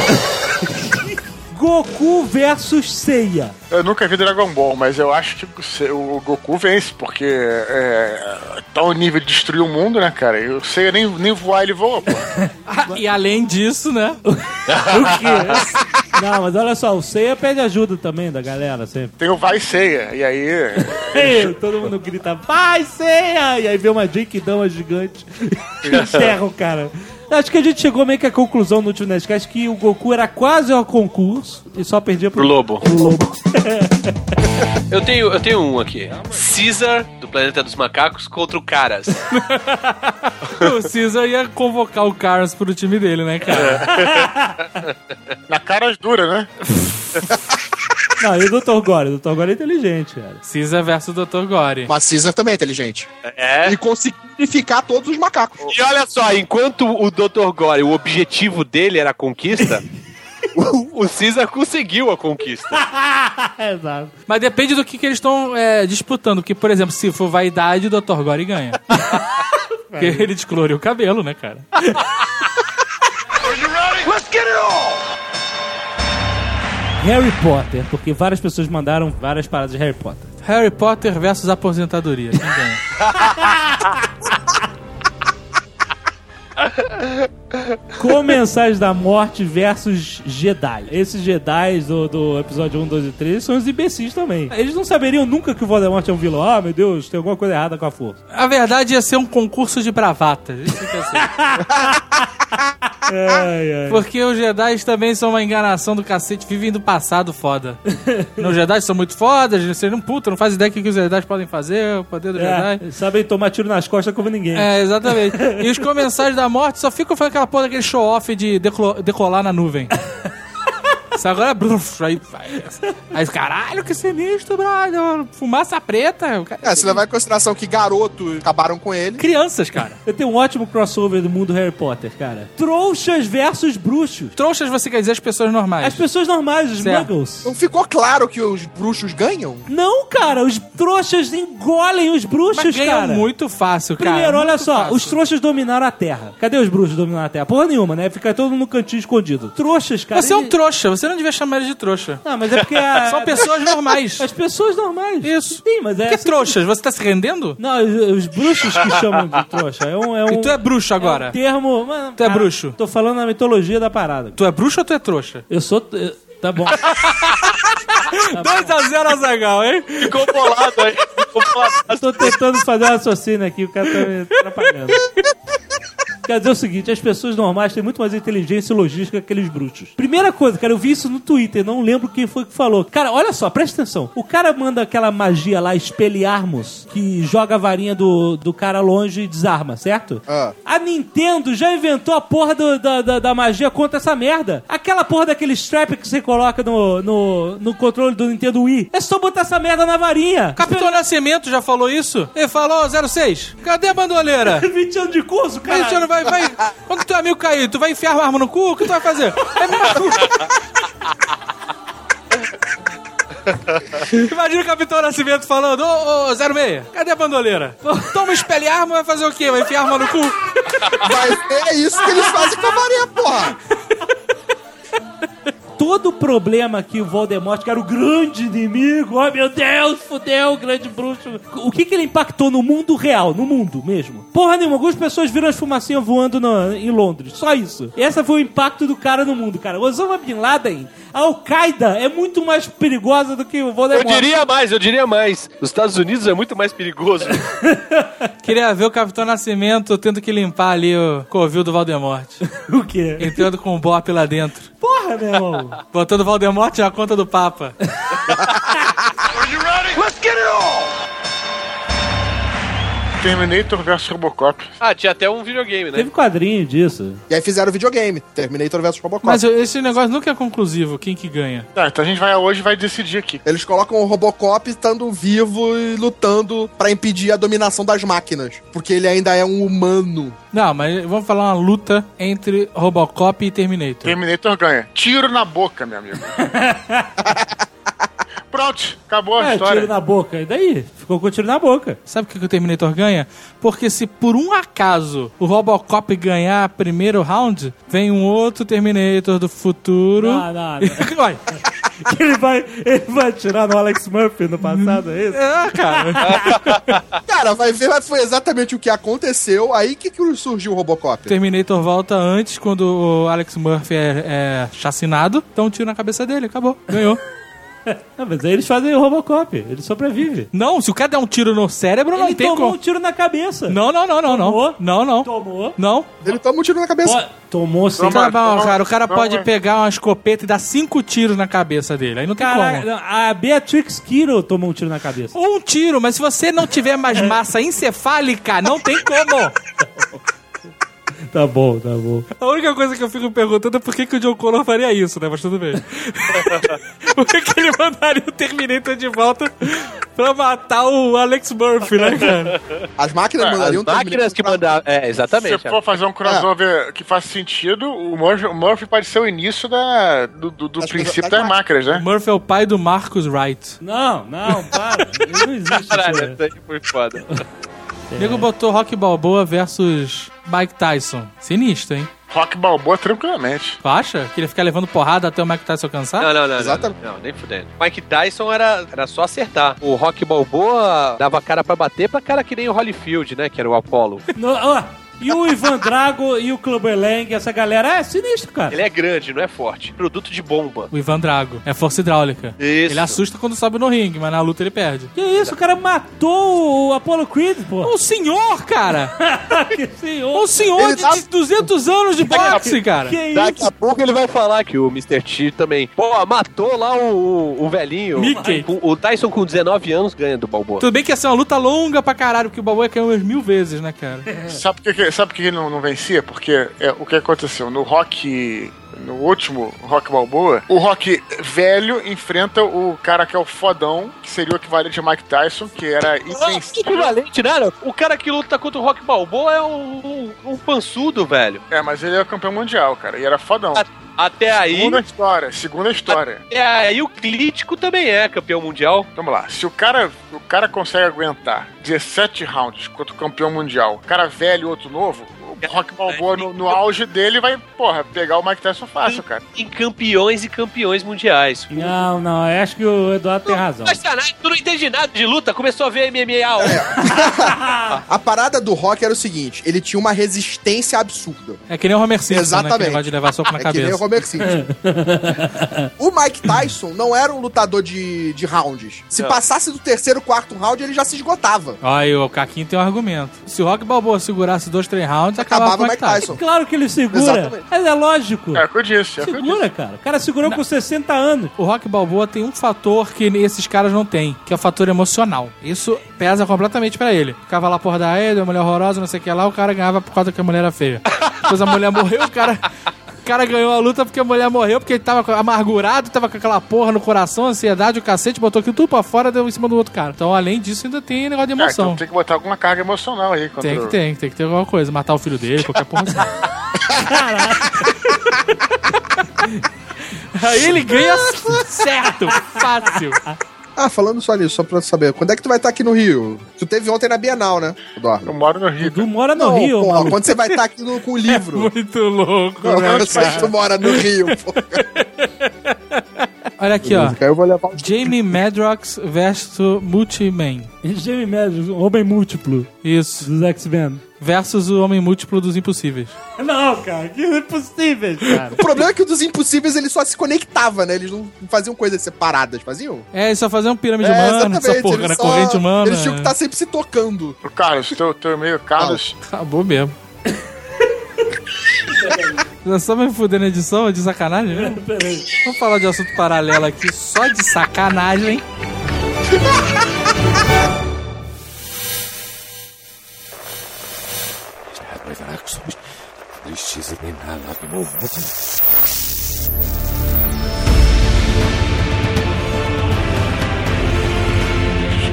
Goku versus Seiya. Eu nunca vi Dragon Ball, mas eu acho que o Se- o Goku vence, porque é, tá o nível de destruir o mundo, né, cara? Eu sei nem, nem voar ele voa, pô. Ah, e além disso, né? O quê? Não, mas olha só, o Seiya pede ajuda também da galera sempre. Tem o Vai Ceia, e aí... Ei, todo mundo grita, vai Seiya! E aí vê uma Genkidama gigante e enterra o cara. Acho que a gente chegou meio que à conclusão no último Nerdcast que o Goku era quase ao concurso e só perdia pro, Pro lobo. Pro lobo. Eu tenho, eu tenho um aqui. Caesar, do Planeta dos Macacos, contra o Caras. O Caesar ia convocar o Caras pro time dele, né, cara? Na cara dura, né? Não, e o doutor Gore? O doutor Gore é inteligente, cara. Caesar versus doutor Gore. Mas Caesar também é inteligente. É. E conseguiu unificar todos os macacos. E olha só, enquanto o doutor Gore, o objetivo dele era a conquista, o, o Caesar conseguiu a conquista. Exato. Mas depende do que, que eles estão é, disputando. Porque, por exemplo, se for vaidade, o doutor Gore ganha. Porque ele descoloriu o cabelo, né, cara? Are you ready? Let's get it on! Harry Potter, porque várias pessoas mandaram várias paradas de Harry Potter. Harry Potter versus aposentadoria. Quem ganha? Comensais da Morte versus Jedi. Esses Jedi do, do episódio um, dois e três são os imbecis também. Eles não saberiam nunca que o Voldemort é um vilão. Ah, meu Deus, tem alguma coisa errada com a força. A verdade ia ser um concurso de bravatas. Isso que ia ser. Ai, ai. Porque os Jedi também são uma enganação do cacete, vivem do passado foda. Os Jedi são muito fodas, vocês não puta, não fazem ideia do que os Jedi podem fazer, o poder do É, Jedi. sabem tomar tiro nas costas como ninguém. É, exatamente. E os Comensais da Morte só ficam fazendo aquela porra daquele show-off de decolo- decolar na nuvem. Isso agora é... Bruf, aí, aí, caralho, que sinistro, brother. Fumaça preta. É, se levar em consideração que garotos acabaram com ele. Crianças, cara. Eu tenho um ótimo crossover do mundo Harry Potter, cara. Trouxas versus bruxos. Trouxas, você quer dizer as pessoas normais. As pessoas normais, os Certo. muggles. Não ficou claro que os bruxos ganham? Não, cara, os trouxas engolem os bruxos, Mas ganham cara. muito fácil, cara. Primeiro, olha muito só, fácil. os trouxas dominaram a Terra. Cadê os bruxos dominando a Terra? Porra nenhuma, né? Fica todo no cantinho escondido. Trouxas, cara. Você é um ele- trouxa, você não devia chamar eles de trouxa. Não, mas é porque... A... São pessoas normais. As pessoas normais. Isso. Sim, mas é... Que assim- trouxas? Você tá se rendendo? Não, os, os bruxos que chamam de trouxa. É um... É um... E tu é bruxo agora? É um termo... Mano, Tu é cara, bruxo? Tô falando na mitologia da parada. Tu é bruxo ou tu é trouxa? Eu sou... eu- Tá bom. dois a zero Azaghal, hein? Ficou bolado aí. Ficou bolado. Eu tô tentando fazer um raciocínio aqui, o cara tá me atrapalhando. Quer dizer o seguinte, as pessoas normais têm muito mais inteligência e logística que aqueles bruxos. Primeira coisa, cara, eu vi isso no Twitter, não lembro quem foi que falou. Cara, olha só, presta atenção. O cara manda aquela magia lá, Expelliarmus, que joga a varinha do, do cara longe e desarma, certo? Ah. A Nintendo já inventou a porra do- da, da, da magia contra essa merda. Aquela porra daquele strap que você coloca no, no, no controle do Nintendo Wii. É só botar essa merda na varinha. Capitão Nascimento já falou isso? Ele falou, zero seis, cadê a bandoleira? vinte anos de curso, cara. Aí você não vai, vai... Quando teu amigo cair, tu vai enfiar uma arma no cu? O que tu vai fazer? É a mesma coisa. Imagina o Capitão Nascimento falando, ô, ô, zero seis, cadê a bandoleira? Toma, espelha arma, vai fazer o quê? Vai enfiar arma no cu? Vai, é isso que eles fazem com a varinha, porra. Todo o problema que o Voldemort, que era o grande inimigo, oh meu Deus, fudeu, o grande bruxo. O que que ele impactou no mundo real, no mundo mesmo? Porra nenhuma, algumas pessoas viram as fumacinhas voando no- em Londres, só isso. Esse foi o impacto do cara no mundo, cara. Osama Bin Laden, a Al-Qaeda é muito mais perigosa do que o Eu Voldemort. diria mais, eu diria mais. Os Estados Unidos é muito mais perigoso. Queria ver o Capitão Nascimento tendo que limpar ali o covil do Voldemort. O quê? Entrando com o bop lá dentro. Porra, meu irmão. Botando o Voldemort na conta do Papa. Are you ready? Let's get it on! Terminator versus Robocop. Ah, tinha até um videogame, né? Teve quadrinho disso. E aí fizeram o videogame, Terminator versus Robocop. Mas esse negócio nunca é conclusivo, quem que ganha? Tá, então a gente vai hoje vai decidir aqui. Eles colocam o Robocop estando vivo e lutando pra impedir a dominação das máquinas. Porque ele ainda é um humano. Não, mas vamos falar uma luta entre Robocop e Terminator. Terminator ganha. Tiro na boca, meu amigo. Pronto. Acabou a É, história. tiro na boca. E daí? Ficou com tiro na boca. Sabe por que que o Terminator ganha? Porque se por um acaso o Robocop ganhar primeiro round, vem um outro Terminator do futuro. Não, não, não. Vai. Ele vai, ele vai atirar no Alex Murphy no passado, é isso? É, cara. Cara, vai ver, mas foi exatamente o que aconteceu. Aí que, que surgiu o Robocop? O Terminator volta antes, quando o Alex Murphy é, é chacinado, dá um tiro na cabeça dele, acabou, ganhou. Não, mas aí eles fazem o Robocop, ele sobrevive. Não, se o cara der um tiro no cérebro, não Ele tem tomou como. um tiro na cabeça. Não, não, não, não, Tomou? não. Não, não. Tomou. Não. Ele toma um tiro na cabeça. Pô, tomou sim. Toma. Tá bom, toma- cara, o cara toma- pode pegar uma escopeta e dar cinco tiros na cabeça dele. Aí não tem Caraca, como. não, a Beatrix Kiddo tomou um tiro na cabeça. Um tiro, mas se você não tiver mais massa encefálica, não tem como. Tá bom, tá bom. A única coisa que eu fico perguntando é por que, que o John Connor faria isso, né? Mas tudo bem. Por que, que ele mandaria o Terminator de volta pra matar o Alex Murphy, né, cara? As máquinas Ah, mandariam As máquinas que mandaram. É, Se exatamente. você for fazer um crossover que faz sentido, o Murphy, o Murphy pode ser o início da, do, do, do Das princípio das das máquinas, O né? Murphy é o pai do Marcus Wright. Não, não, para. Não existe Caralho, isso. isso aí foi foda. O nego botou Rocky Balboa versus Mike Tyson. Sinistro, hein? Rock Balboa tranquilamente. Tu acha? Que ele ficar levando porrada até o Mike Tyson cansar? Não, não, não, não, Exatamente. não, não, nem fudendo. Mike Tyson era, era só acertar. O Rock Balboa dava cara pra bater pra cara que nem o Holyfield, né? Que era o Apollo. No, ó, e o Ivan Drago e o Clubber Lang, essa galera é sinistro, cara. Ele é grande, não é forte. Produto de bomba. O Ivan Drago. É força hidráulica. Isso. Ele assusta quando sobe no ringue, mas na luta ele perde. Que isso, o cara matou o Apollo Creed, pô. O senhor, cara! Que senhor. O senhor Ele de, tá- de duzentos anos de boxe, cara! Que Daqui isso? a pouco ele vai falar que o mister T também, pô, matou lá o, o, o velhinho. Mickey. Com- O Tyson com dezenove anos ganha do Balboa. Tudo bem que ia ser uma luta longa pra caralho, porque o Balboa caiu umas mil vezes, né, cara? Sabe por que, que- sabe por que ele não, não vencia? Porque é, o que aconteceu? No Rock. No último Rock Balboa, o Rock velho enfrenta o cara que é o fodão, que seria o equivalente a Mike Tyson, que era invencível. Equivalente, né? O cara que luta contra o Rock Balboa é um, um, um pançudo, velho. É, mas ele é campeão mundial, cara, e era fodão. A- Até aí, Segunda história, segunda história. até aí o Clítico também é campeão mundial. Vamos lá, se o cara, o cara consegue aguentar dezessete rounds contra o campeão mundial, cara velho e outro novo, o Rock Balboa no, no auge dele vai, porra, pegar o Mike Tyson fácil, cara. Em campeões e campeões mundiais. Não, não, eu acho que o Eduardo tem razão. Mas caralho, tu não entende nada de luta, começou a ver M M A. A parada do Rock era o seguinte, ele tinha uma resistência absurda. É que nem o Homer Simpson, né? Que Exatamente. ele vai de levar soco na É que nem o cabeça. Homer Simpson. O Mike Tyson não era um lutador de, de rounds. Se Não. passasse do terceiro, quarto round, ele já se esgotava. Aí o Caquinho tem um argumento. Se o Rock Balboa segurasse dois, três rounds, acabava, Acabava com o o Mike Mike Tyson. Tyson. Claro que ele segura. Exatamente. Mas é lógico. É o que eu disse, é o que eu disse. Segura, cara. O cara segurou com sessenta anos. O Rock Balboa tem um fator que esses caras não têm, que é o fator emocional. Isso pesa completamente pra ele. Ficava lá por dar ele, uma mulher horrorosa, não sei o que lá, o cara ganhava por causa que a mulher era feia. Depois a mulher morreu, o cara... O cara ganhou a luta porque a mulher morreu, porque ele tava amargurado, tava com aquela porra no coração, ansiedade, o cacete, botou aquilo tudo pra fora, deu em cima do outro cara. Então, além disso, ainda tem negócio de Ah, emoção. então tem que botar alguma carga emocional aí. Contra Tem que o- ter, tem que ter alguma coisa. Matar o filho dele, qualquer porra assim. Aí ele ganha certo, fácil. Ah, falando só nisso, só pra saber, quando é que tu vai estar aqui no Rio? Tu teve ontem na Bienal, né, Eduardo? Eu moro no Rio. Edu mora no Não, Rio, porra, maluco. quando você vai estar aqui no- com o livro? Muito louco, Não, né, eu sei que cara? tu mora no Rio, pô. Olha aqui, ó. Aí eu vou levar o... Jamie Madrox versus Multiman. Jamie Madrox, um homem múltiplo Isso. dos X-Men. Versus o Homem Múltiplo dos Impossíveis. Não, cara, que impossível, cara. O problema é que o dos Impossíveis ele só se conectava, né? Eles não faziam coisas separadas, faziam? É, eles só faziam pirâmide É, humana, exatamente, essa porra, eles na só- corrente humana. Eles tinham que estar sempre se tocando. O Carlos, teu, teu e-mail, Carlos. Acabou mesmo. Você só me fuder na edição, é de sacanagem, né? Peraí. Vamos falar de assunto paralelo aqui, só de sacanagem.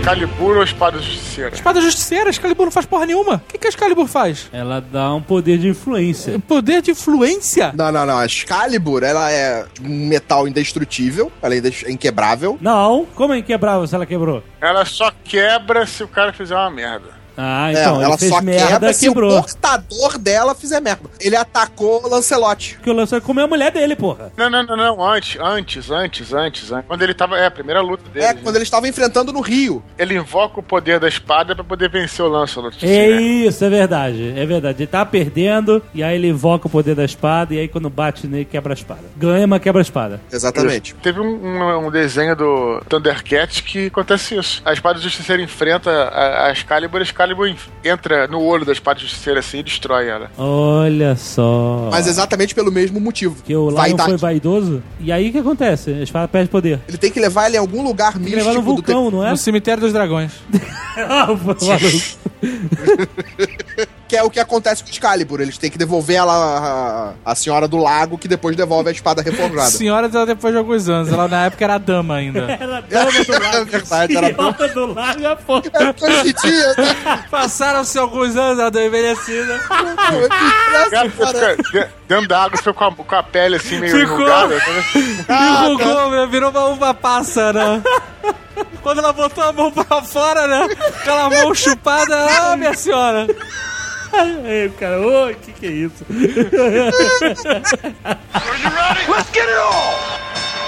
Excalibur ou Espada Justiceira? Espada Justiceira, Excalibur não faz porra nenhuma. O que, que a Excalibur faz? Ela dá um poder de influência. Poder de influência? Não, não, não. A Excalibur, ela é um metal indestrutível, ela é inquebrável. Não, como é inquebrável se ela quebrou? Ela só quebra se o cara fizer uma merda. Ah, então, é, ela fez só merda, quebra se quebrou. o portador dela fizer merda. Ele atacou o Lancelot. Porque o Lancelot comeu a mulher dele, porra. Não, não, não, não, antes, antes, antes, antes, antes. Quando ele tava, é, a primeira luta dele. É, quando ele estava enfrentando no Rio. Ele invoca o poder da espada pra poder vencer o Lancelot. É isso, é verdade, é verdade. Ele tá perdendo, e aí ele invoca o poder da espada, e aí quando bate nele, quebra a espada. Ganha, mas quebra a espada. Exatamente. Isso. Teve um, um, um desenho do Thundercats que acontece isso. A espada justiceira enfrenta a, a Excalibur, a Excalibur entra no olho da espada justiceira assim e destrói ela. Olha só. Mas exatamente pelo mesmo motivo. Que o Lion foi vaidoso. E aí o que acontece? A espada perde poder. Ele tem que levar ele em algum lugar tem místico. Que levar no vulcão, do te... não é? No cemitério dos dragões. Que é o que acontece com o Excalibur. Eles têm que devolver ela a, a senhora do lago, que depois devolve a espada reforjada. Senhora depois de alguns anos. Ela na época era dama ainda. Era dama do lago. É verdade, era dama do lago, é porra. É hoje em dia, né? Passaram-se alguns anos, ela deu envelhecida. Cara, fica dentro da água, ficou com a, com a pele assim meio Ficou. enrugada. Ah, Enrugou, tá. Virou uma uva passa, né? Quando ela botou a mão pra fora, né? Aquela mão chupada, ah, minha senhora. Aí, cara, ô, que que é isso? Are you ready? Let's get it on!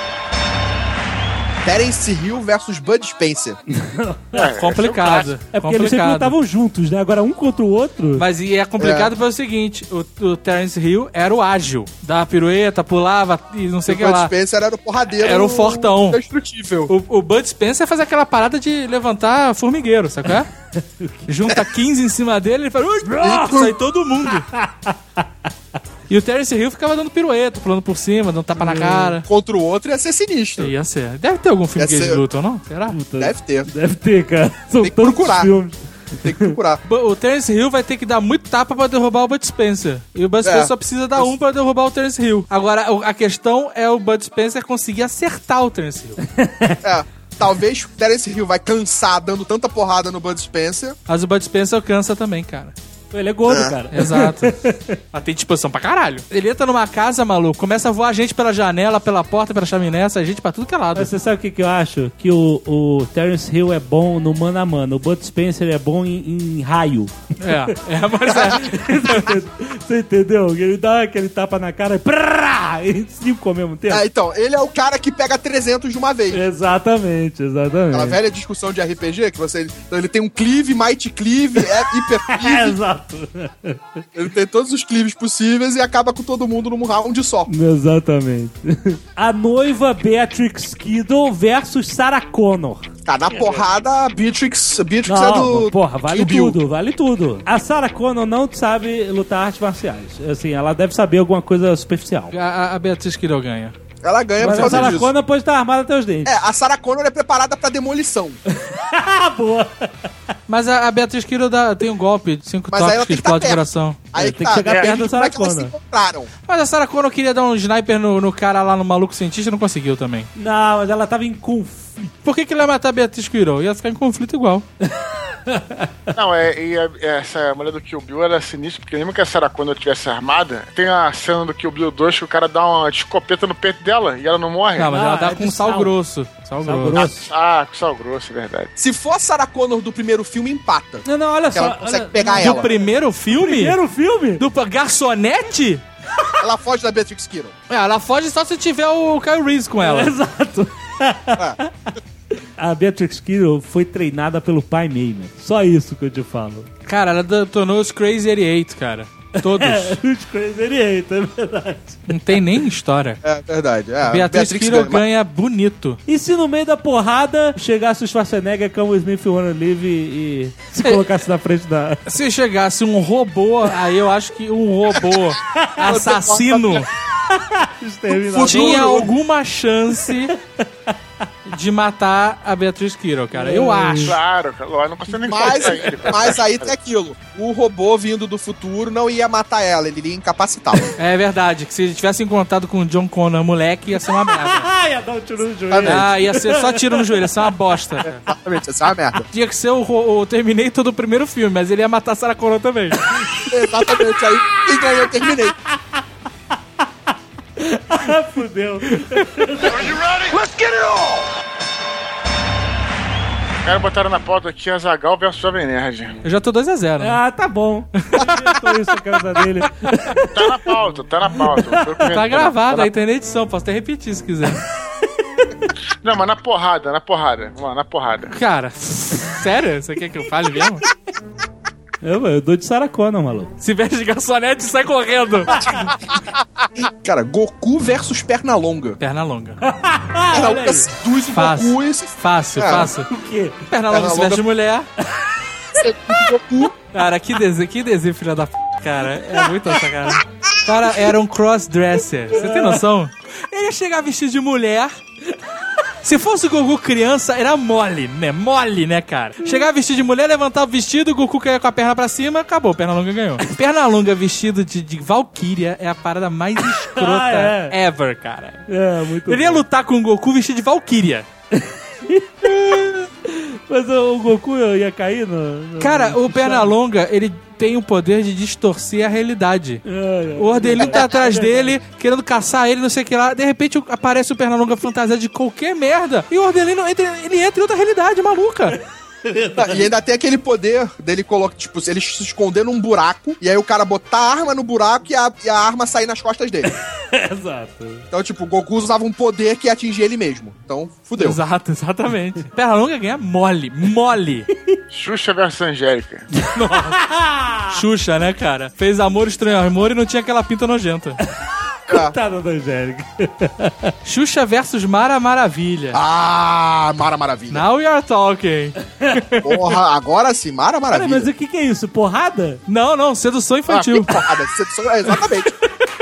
Terence Hill versus Bud Spencer. É, complicado. É porque eles sempre lutavam juntos, né? Agora um contra o outro. Mas e é complicado é. pelo seguinte: o, o Terence Hill era o ágil. Dava pirueta, pulava e não sei o que lá. O Bud Spencer era o porradeiro. Era o fortão. Destrutível. O, o Bud Spencer faz aquela parada de levantar formigueiro, sabe qual é? Junta quinze em cima dele e fala. Sai todo mundo. E o Terence Hill ficava dando pirueta, pulando por cima, dando tapa hum. na cara. Contra o outro ia ser sinistro. Ia ser. Deve ter algum filme ia que eles ser... lutam, não? Será? Deve ter. Deve ter, cara. São Tem que procurar. Filmes. Tem que procurar. O Terence Hill vai ter que dar muito tapa pra derrubar o Bud Spencer. E o Bud Spencer é. só precisa dar um pra derrubar o Terence Hill. Agora, a questão é o Bud Spencer conseguir acertar o Terence Hill. É. Talvez o Terence Hill vai cansar dando tanta porrada no Bud Spencer. Mas o Bud Spencer cansa também, cara. Ele é gordo, é. cara. Exato. Mas tem disposição pra caralho. Ele entra numa casa, maluco, começa a voar gente pela janela, pela porta, pela chaminé, sai gente pra tudo que é lado. Mas você sabe o que, que eu acho? Que o, o Terence Hill é bom no mano a mano. O Bud Spencer é bom em, em raio. É, é, mas é. Você entendeu? Ele dá aquele tapa na cara e prrrá, e cinco ao mesmo tempo. É, então, ele é o cara que pega trezentos de uma vez. Exatamente, exatamente. Aquela velha discussão de R P G, que você... Então ele tem um cleave, might cleave, é hiper cleave. Exato. Ele tem todos os cleaves possíveis e acaba com todo mundo num round só. Exatamente. A noiva Beatrix Kiddo versus Sarah Connor. Tá, na porrada, a Beatrix, a Beatrix não, é do... Porra, vale Bill. tudo, vale tudo. A Sarah Connor não sabe lutar artes marciais. Assim, ela deve saber alguma coisa superficial. A, a Beatriz Kiddo ganha. Ela ganha Mas por causa a Sarah disso. Connor pode estar armada até os dentes. É, a Sarah Connor é preparada pra demolição. Boa. Mas a, a Beatriz Kiddo dá, tem um golpe de cinco Mas toques que explode o coração. Aí tem tá, que chegar é, perto da Sarah como é que elas se encontraram? Mas a Sarah Connor queria dar um sniper no, no cara lá no maluco cientista e não conseguiu também. Não, mas ela tava em conflito. Por que que ele ia matar a Beatriz Kiddo? Ia ficar em conflito igual. Não, é, e a, essa mulher do Kill Bill era sinistra, porque mesmo que a Sarah Connor estivesse armada, tem a cena do Kill Bill dois que o cara dá uma escopeta no peito dela e ela não morre. Não, mas Ah, ela dá é com de sal, sal. grosso. Sal, Sal grosso. grosso. Ah, com sal grosso, é verdade. Se for a Sarah Connor do primeiro filme, empata. Não, não, olha Porque só. ela consegue olha, pegar Do ela. primeiro filme? Primeiro filme? Do garçonete? Ela foge da Beatrix Kiddo. É, ela foge só se tiver o Kyle Reese com ela. Exato. É. A Beatrix Kiddo foi treinada pelo pai Mayman. Só isso que eu te falo. Cara, ela detonou os Crazy oitenta e oito, cara. Todos. É, os Crazy oitenta e oito, é verdade. Não tem nem história. É verdade. É, Beatriz Kiddo ganha. ganha bonito. E se no meio da porrada chegasse o Schwarzenegger como o Smith Wanna Live e, e se É. colocasse na frente da... Se chegasse um robô, aí eu acho que um robô assassino Exterminador. tinha alguma chance de matar a Beatriz Kiddo, cara. Eu acho. Claro, eu não consigo nem Mas, falar ele. mas aí tem aquilo. O robô vindo do futuro não ia matar ela, ele iria incapacitá-la. É verdade, que se ele tivesse encontrado com o John Connor, moleque, ia ser uma merda. Ia dar um tiro no joelho. Ah, ia ser só tiro no joelho, ia ser uma bosta. Exatamente, ia ser uma merda. Tinha que ser o, o Terminator do primeiro filme, mas ele ia matar a Sarah Connor também. Exatamente, aí quem ganhou eu terminei. Fudeu. Are you ready? Let's get it on! Os caras botaram na pauta aqui Azaghal versus Jovem Nerd. Eu já tô dois a zero. Né? Ah, tá bom. Eu isso a casa dele. Tá na pauta, tá na pauta. Tá gravado, aí tem na edição, posso até repetir se quiser. Não, mas na porrada, na porrada. Vamos lá, na porrada. Cara, sério? Você quer que eu fale mesmo? Eu, eu dou de Sarah Connor, maluco. Se veste de garçonete, sai correndo. Cara, Goku versus Pernalonga. Pernalonga. Pernalonga seduz o Fácil. Goku e esse... Fácil, Cara, fácil. O quê? Pernalonga se Pernalonga- veste de mulher. Goku. Cara, que desenho, que desenho, filha da p, cara. É muito essa, cara. O cara era um crossdresser. Você tem noção? Ele ia chegar vestido de mulher. Se fosse o Goku criança, era mole, né? Mole, né, cara? Chegar vestido de mulher, levantar o vestido, o Goku caía com a perna pra cima, acabou, Pernalonga ganhou. Pernalonga vestido de, de Valkyria é a parada mais escrota Ah, é. ever, cara. É, muito Ele ia bom. lutar com o Goku vestido de Valkyria. Mas o Goku ia cair no... no Cara, no o Pernalonga, ele tem o poder de distorcer a realidade. É, é. O Ordelinho tá atrás dele, querendo caçar ele, não sei o que lá. De repente o- aparece o Pernalonga fantasiado de qualquer merda. E o Ordelinho entra, ele entra em outra realidade, maluca. Não, e ainda tem aquele poder dele colocar, tipo, ele se esconder num buraco, e aí o cara botar a arma no buraco e a, e a arma sair nas costas dele. Exato. Então, tipo, o Goku usava um poder que ia atingir ele mesmo. Então, fudeu. Exato, exatamente. Pernalonga ganha mole, mole. Xuxa versus Angélica. Xuxa, né, cara? Fez amor, estranho amor e não tinha aquela pinta nojenta. Coitada da Angélica. Xuxa versus Mara Maravilha. Ah, Mara Maravilha. Now we are talking. Porra, agora sim, Mara Cara, Maravilha. mas o que que é isso? Porrada? Não, não, sedução infantil. Ah, que porrada, sedução- é, exatamente.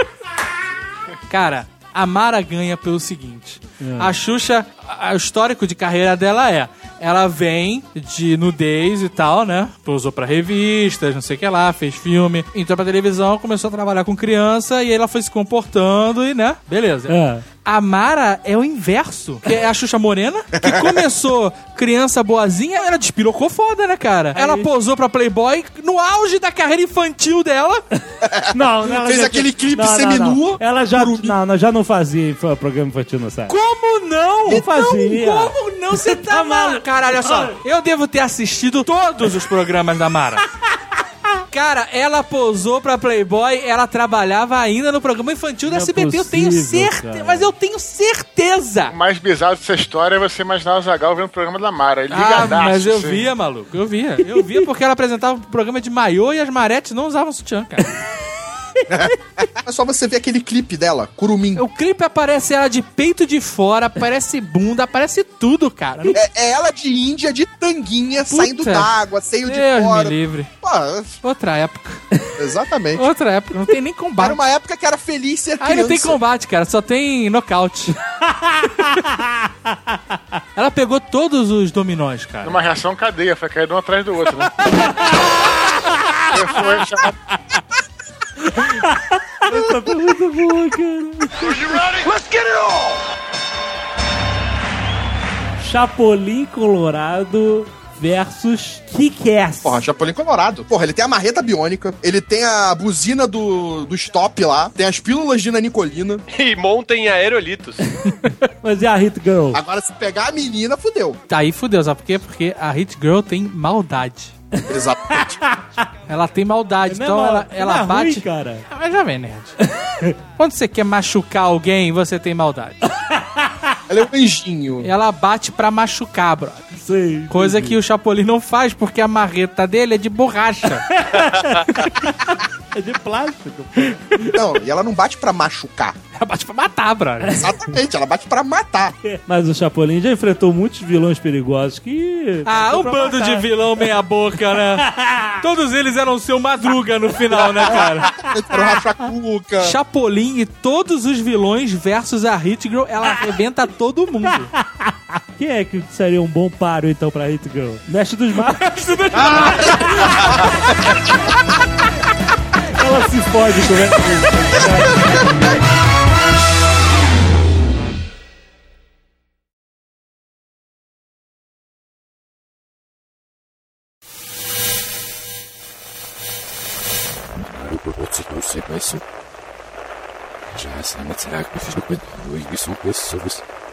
Cara, a Mara ganha pelo seguinte. A Xuxa, a- o histórico de carreira dela é... Ela vem de nudez e tal, né? Posou pra revistas, não sei o que lá, fez filme. Entrou pra televisão, começou a trabalhar com criança e aí ela foi se comportando e, né? Beleza. É. A Mara é o inverso. Que é a Xuxa Morena, que começou criança boazinha, ela despirocou foda, né, cara? Ela posou pra Playboy no auge da carreira infantil dela. Não, não. ela Fez já- aquele clipe não, não, seminua. não. Ela já, não, não, já não fazia infa- programa infantil no site. Como não? Não fazia. Como não? Você tá maluco? Cara, olha só. Eu devo ter assistido todos os programas da Mara. Cara, ela posou pra Playboy, ela trabalhava ainda no programa infantil da Não é S B T, eu tenho possível, certeza, cara. mas eu tenho certeza. O mais bizarro dessa história é você imaginar o Azaghal vendo o programa da Mara. Ele Ah, ligadaço, mas eu assim. via, maluco, eu via. Eu via porque ela apresentava um programa de maiô e as maretes não usavam sutiã, cara. É só você ver aquele clipe dela, Curumim. O clipe aparece ela de peito de fora, aparece bunda, aparece tudo, cara. Não... É, é ela de Índia, de tanguinha, Puta. saindo d'água, seio de Deus me fora. livre. Pô, Outra época. exatamente. Outra época. Não tem nem combate. Era uma época que era feliz ser criança. Aí não tem combate, cara. Só tem nocaute. Ela pegou todos os dominós, cara. Numa reação cadeia, foi cair um atrás do outro, né? foi chamado... Essa foi muito boa, cara. Are you ready? Let's get it on! Chapolin Colorado versus Kick-Ass. Porra, Chapolin Colorado. Porra, ele tem a marreta biônica, ele tem a buzina do, do stop lá, tem as pílulas de nanicolina. E montem aerolitos. Mas e a Hit Girl? Agora, se pegar a menina, fudeu. Tá aí, fudeu. Sabe por quê? Porque a Hit Girl tem maldade. Exatamente. Ela tem maldade. Não é então mal- ela, ela não é bate. ruim, cara. Ah, mas já vem, nerd. Quando você quer machucar alguém, você tem maldade. Ela é um anjinho. Ela bate pra machucar, brother. Sei. Coisa que o Chapolin não faz, porque a marreta dele é de borracha. É de plástico. Não, e ela não bate pra machucar. Ela bate pra matar, brother. Exatamente, ela bate pra matar. Mas o Chapolin já enfrentou muitos vilões perigosos que... Ah, um pra bando matar. de vilão meia boca, né? Todos eles eram seu Madruga no final, né, cara? Era o Rachacuca. Chapolin e todos os vilões versus a Hit Girl, ela arrebenta todo mundo. Quem é que seria um bom páreo, então, pra Hit Girl? Mestre dos Magos. Ela se fode com o Não sei, mas isso já essa é uma será que eu fiz no quadro e isso é um preço sobre isso.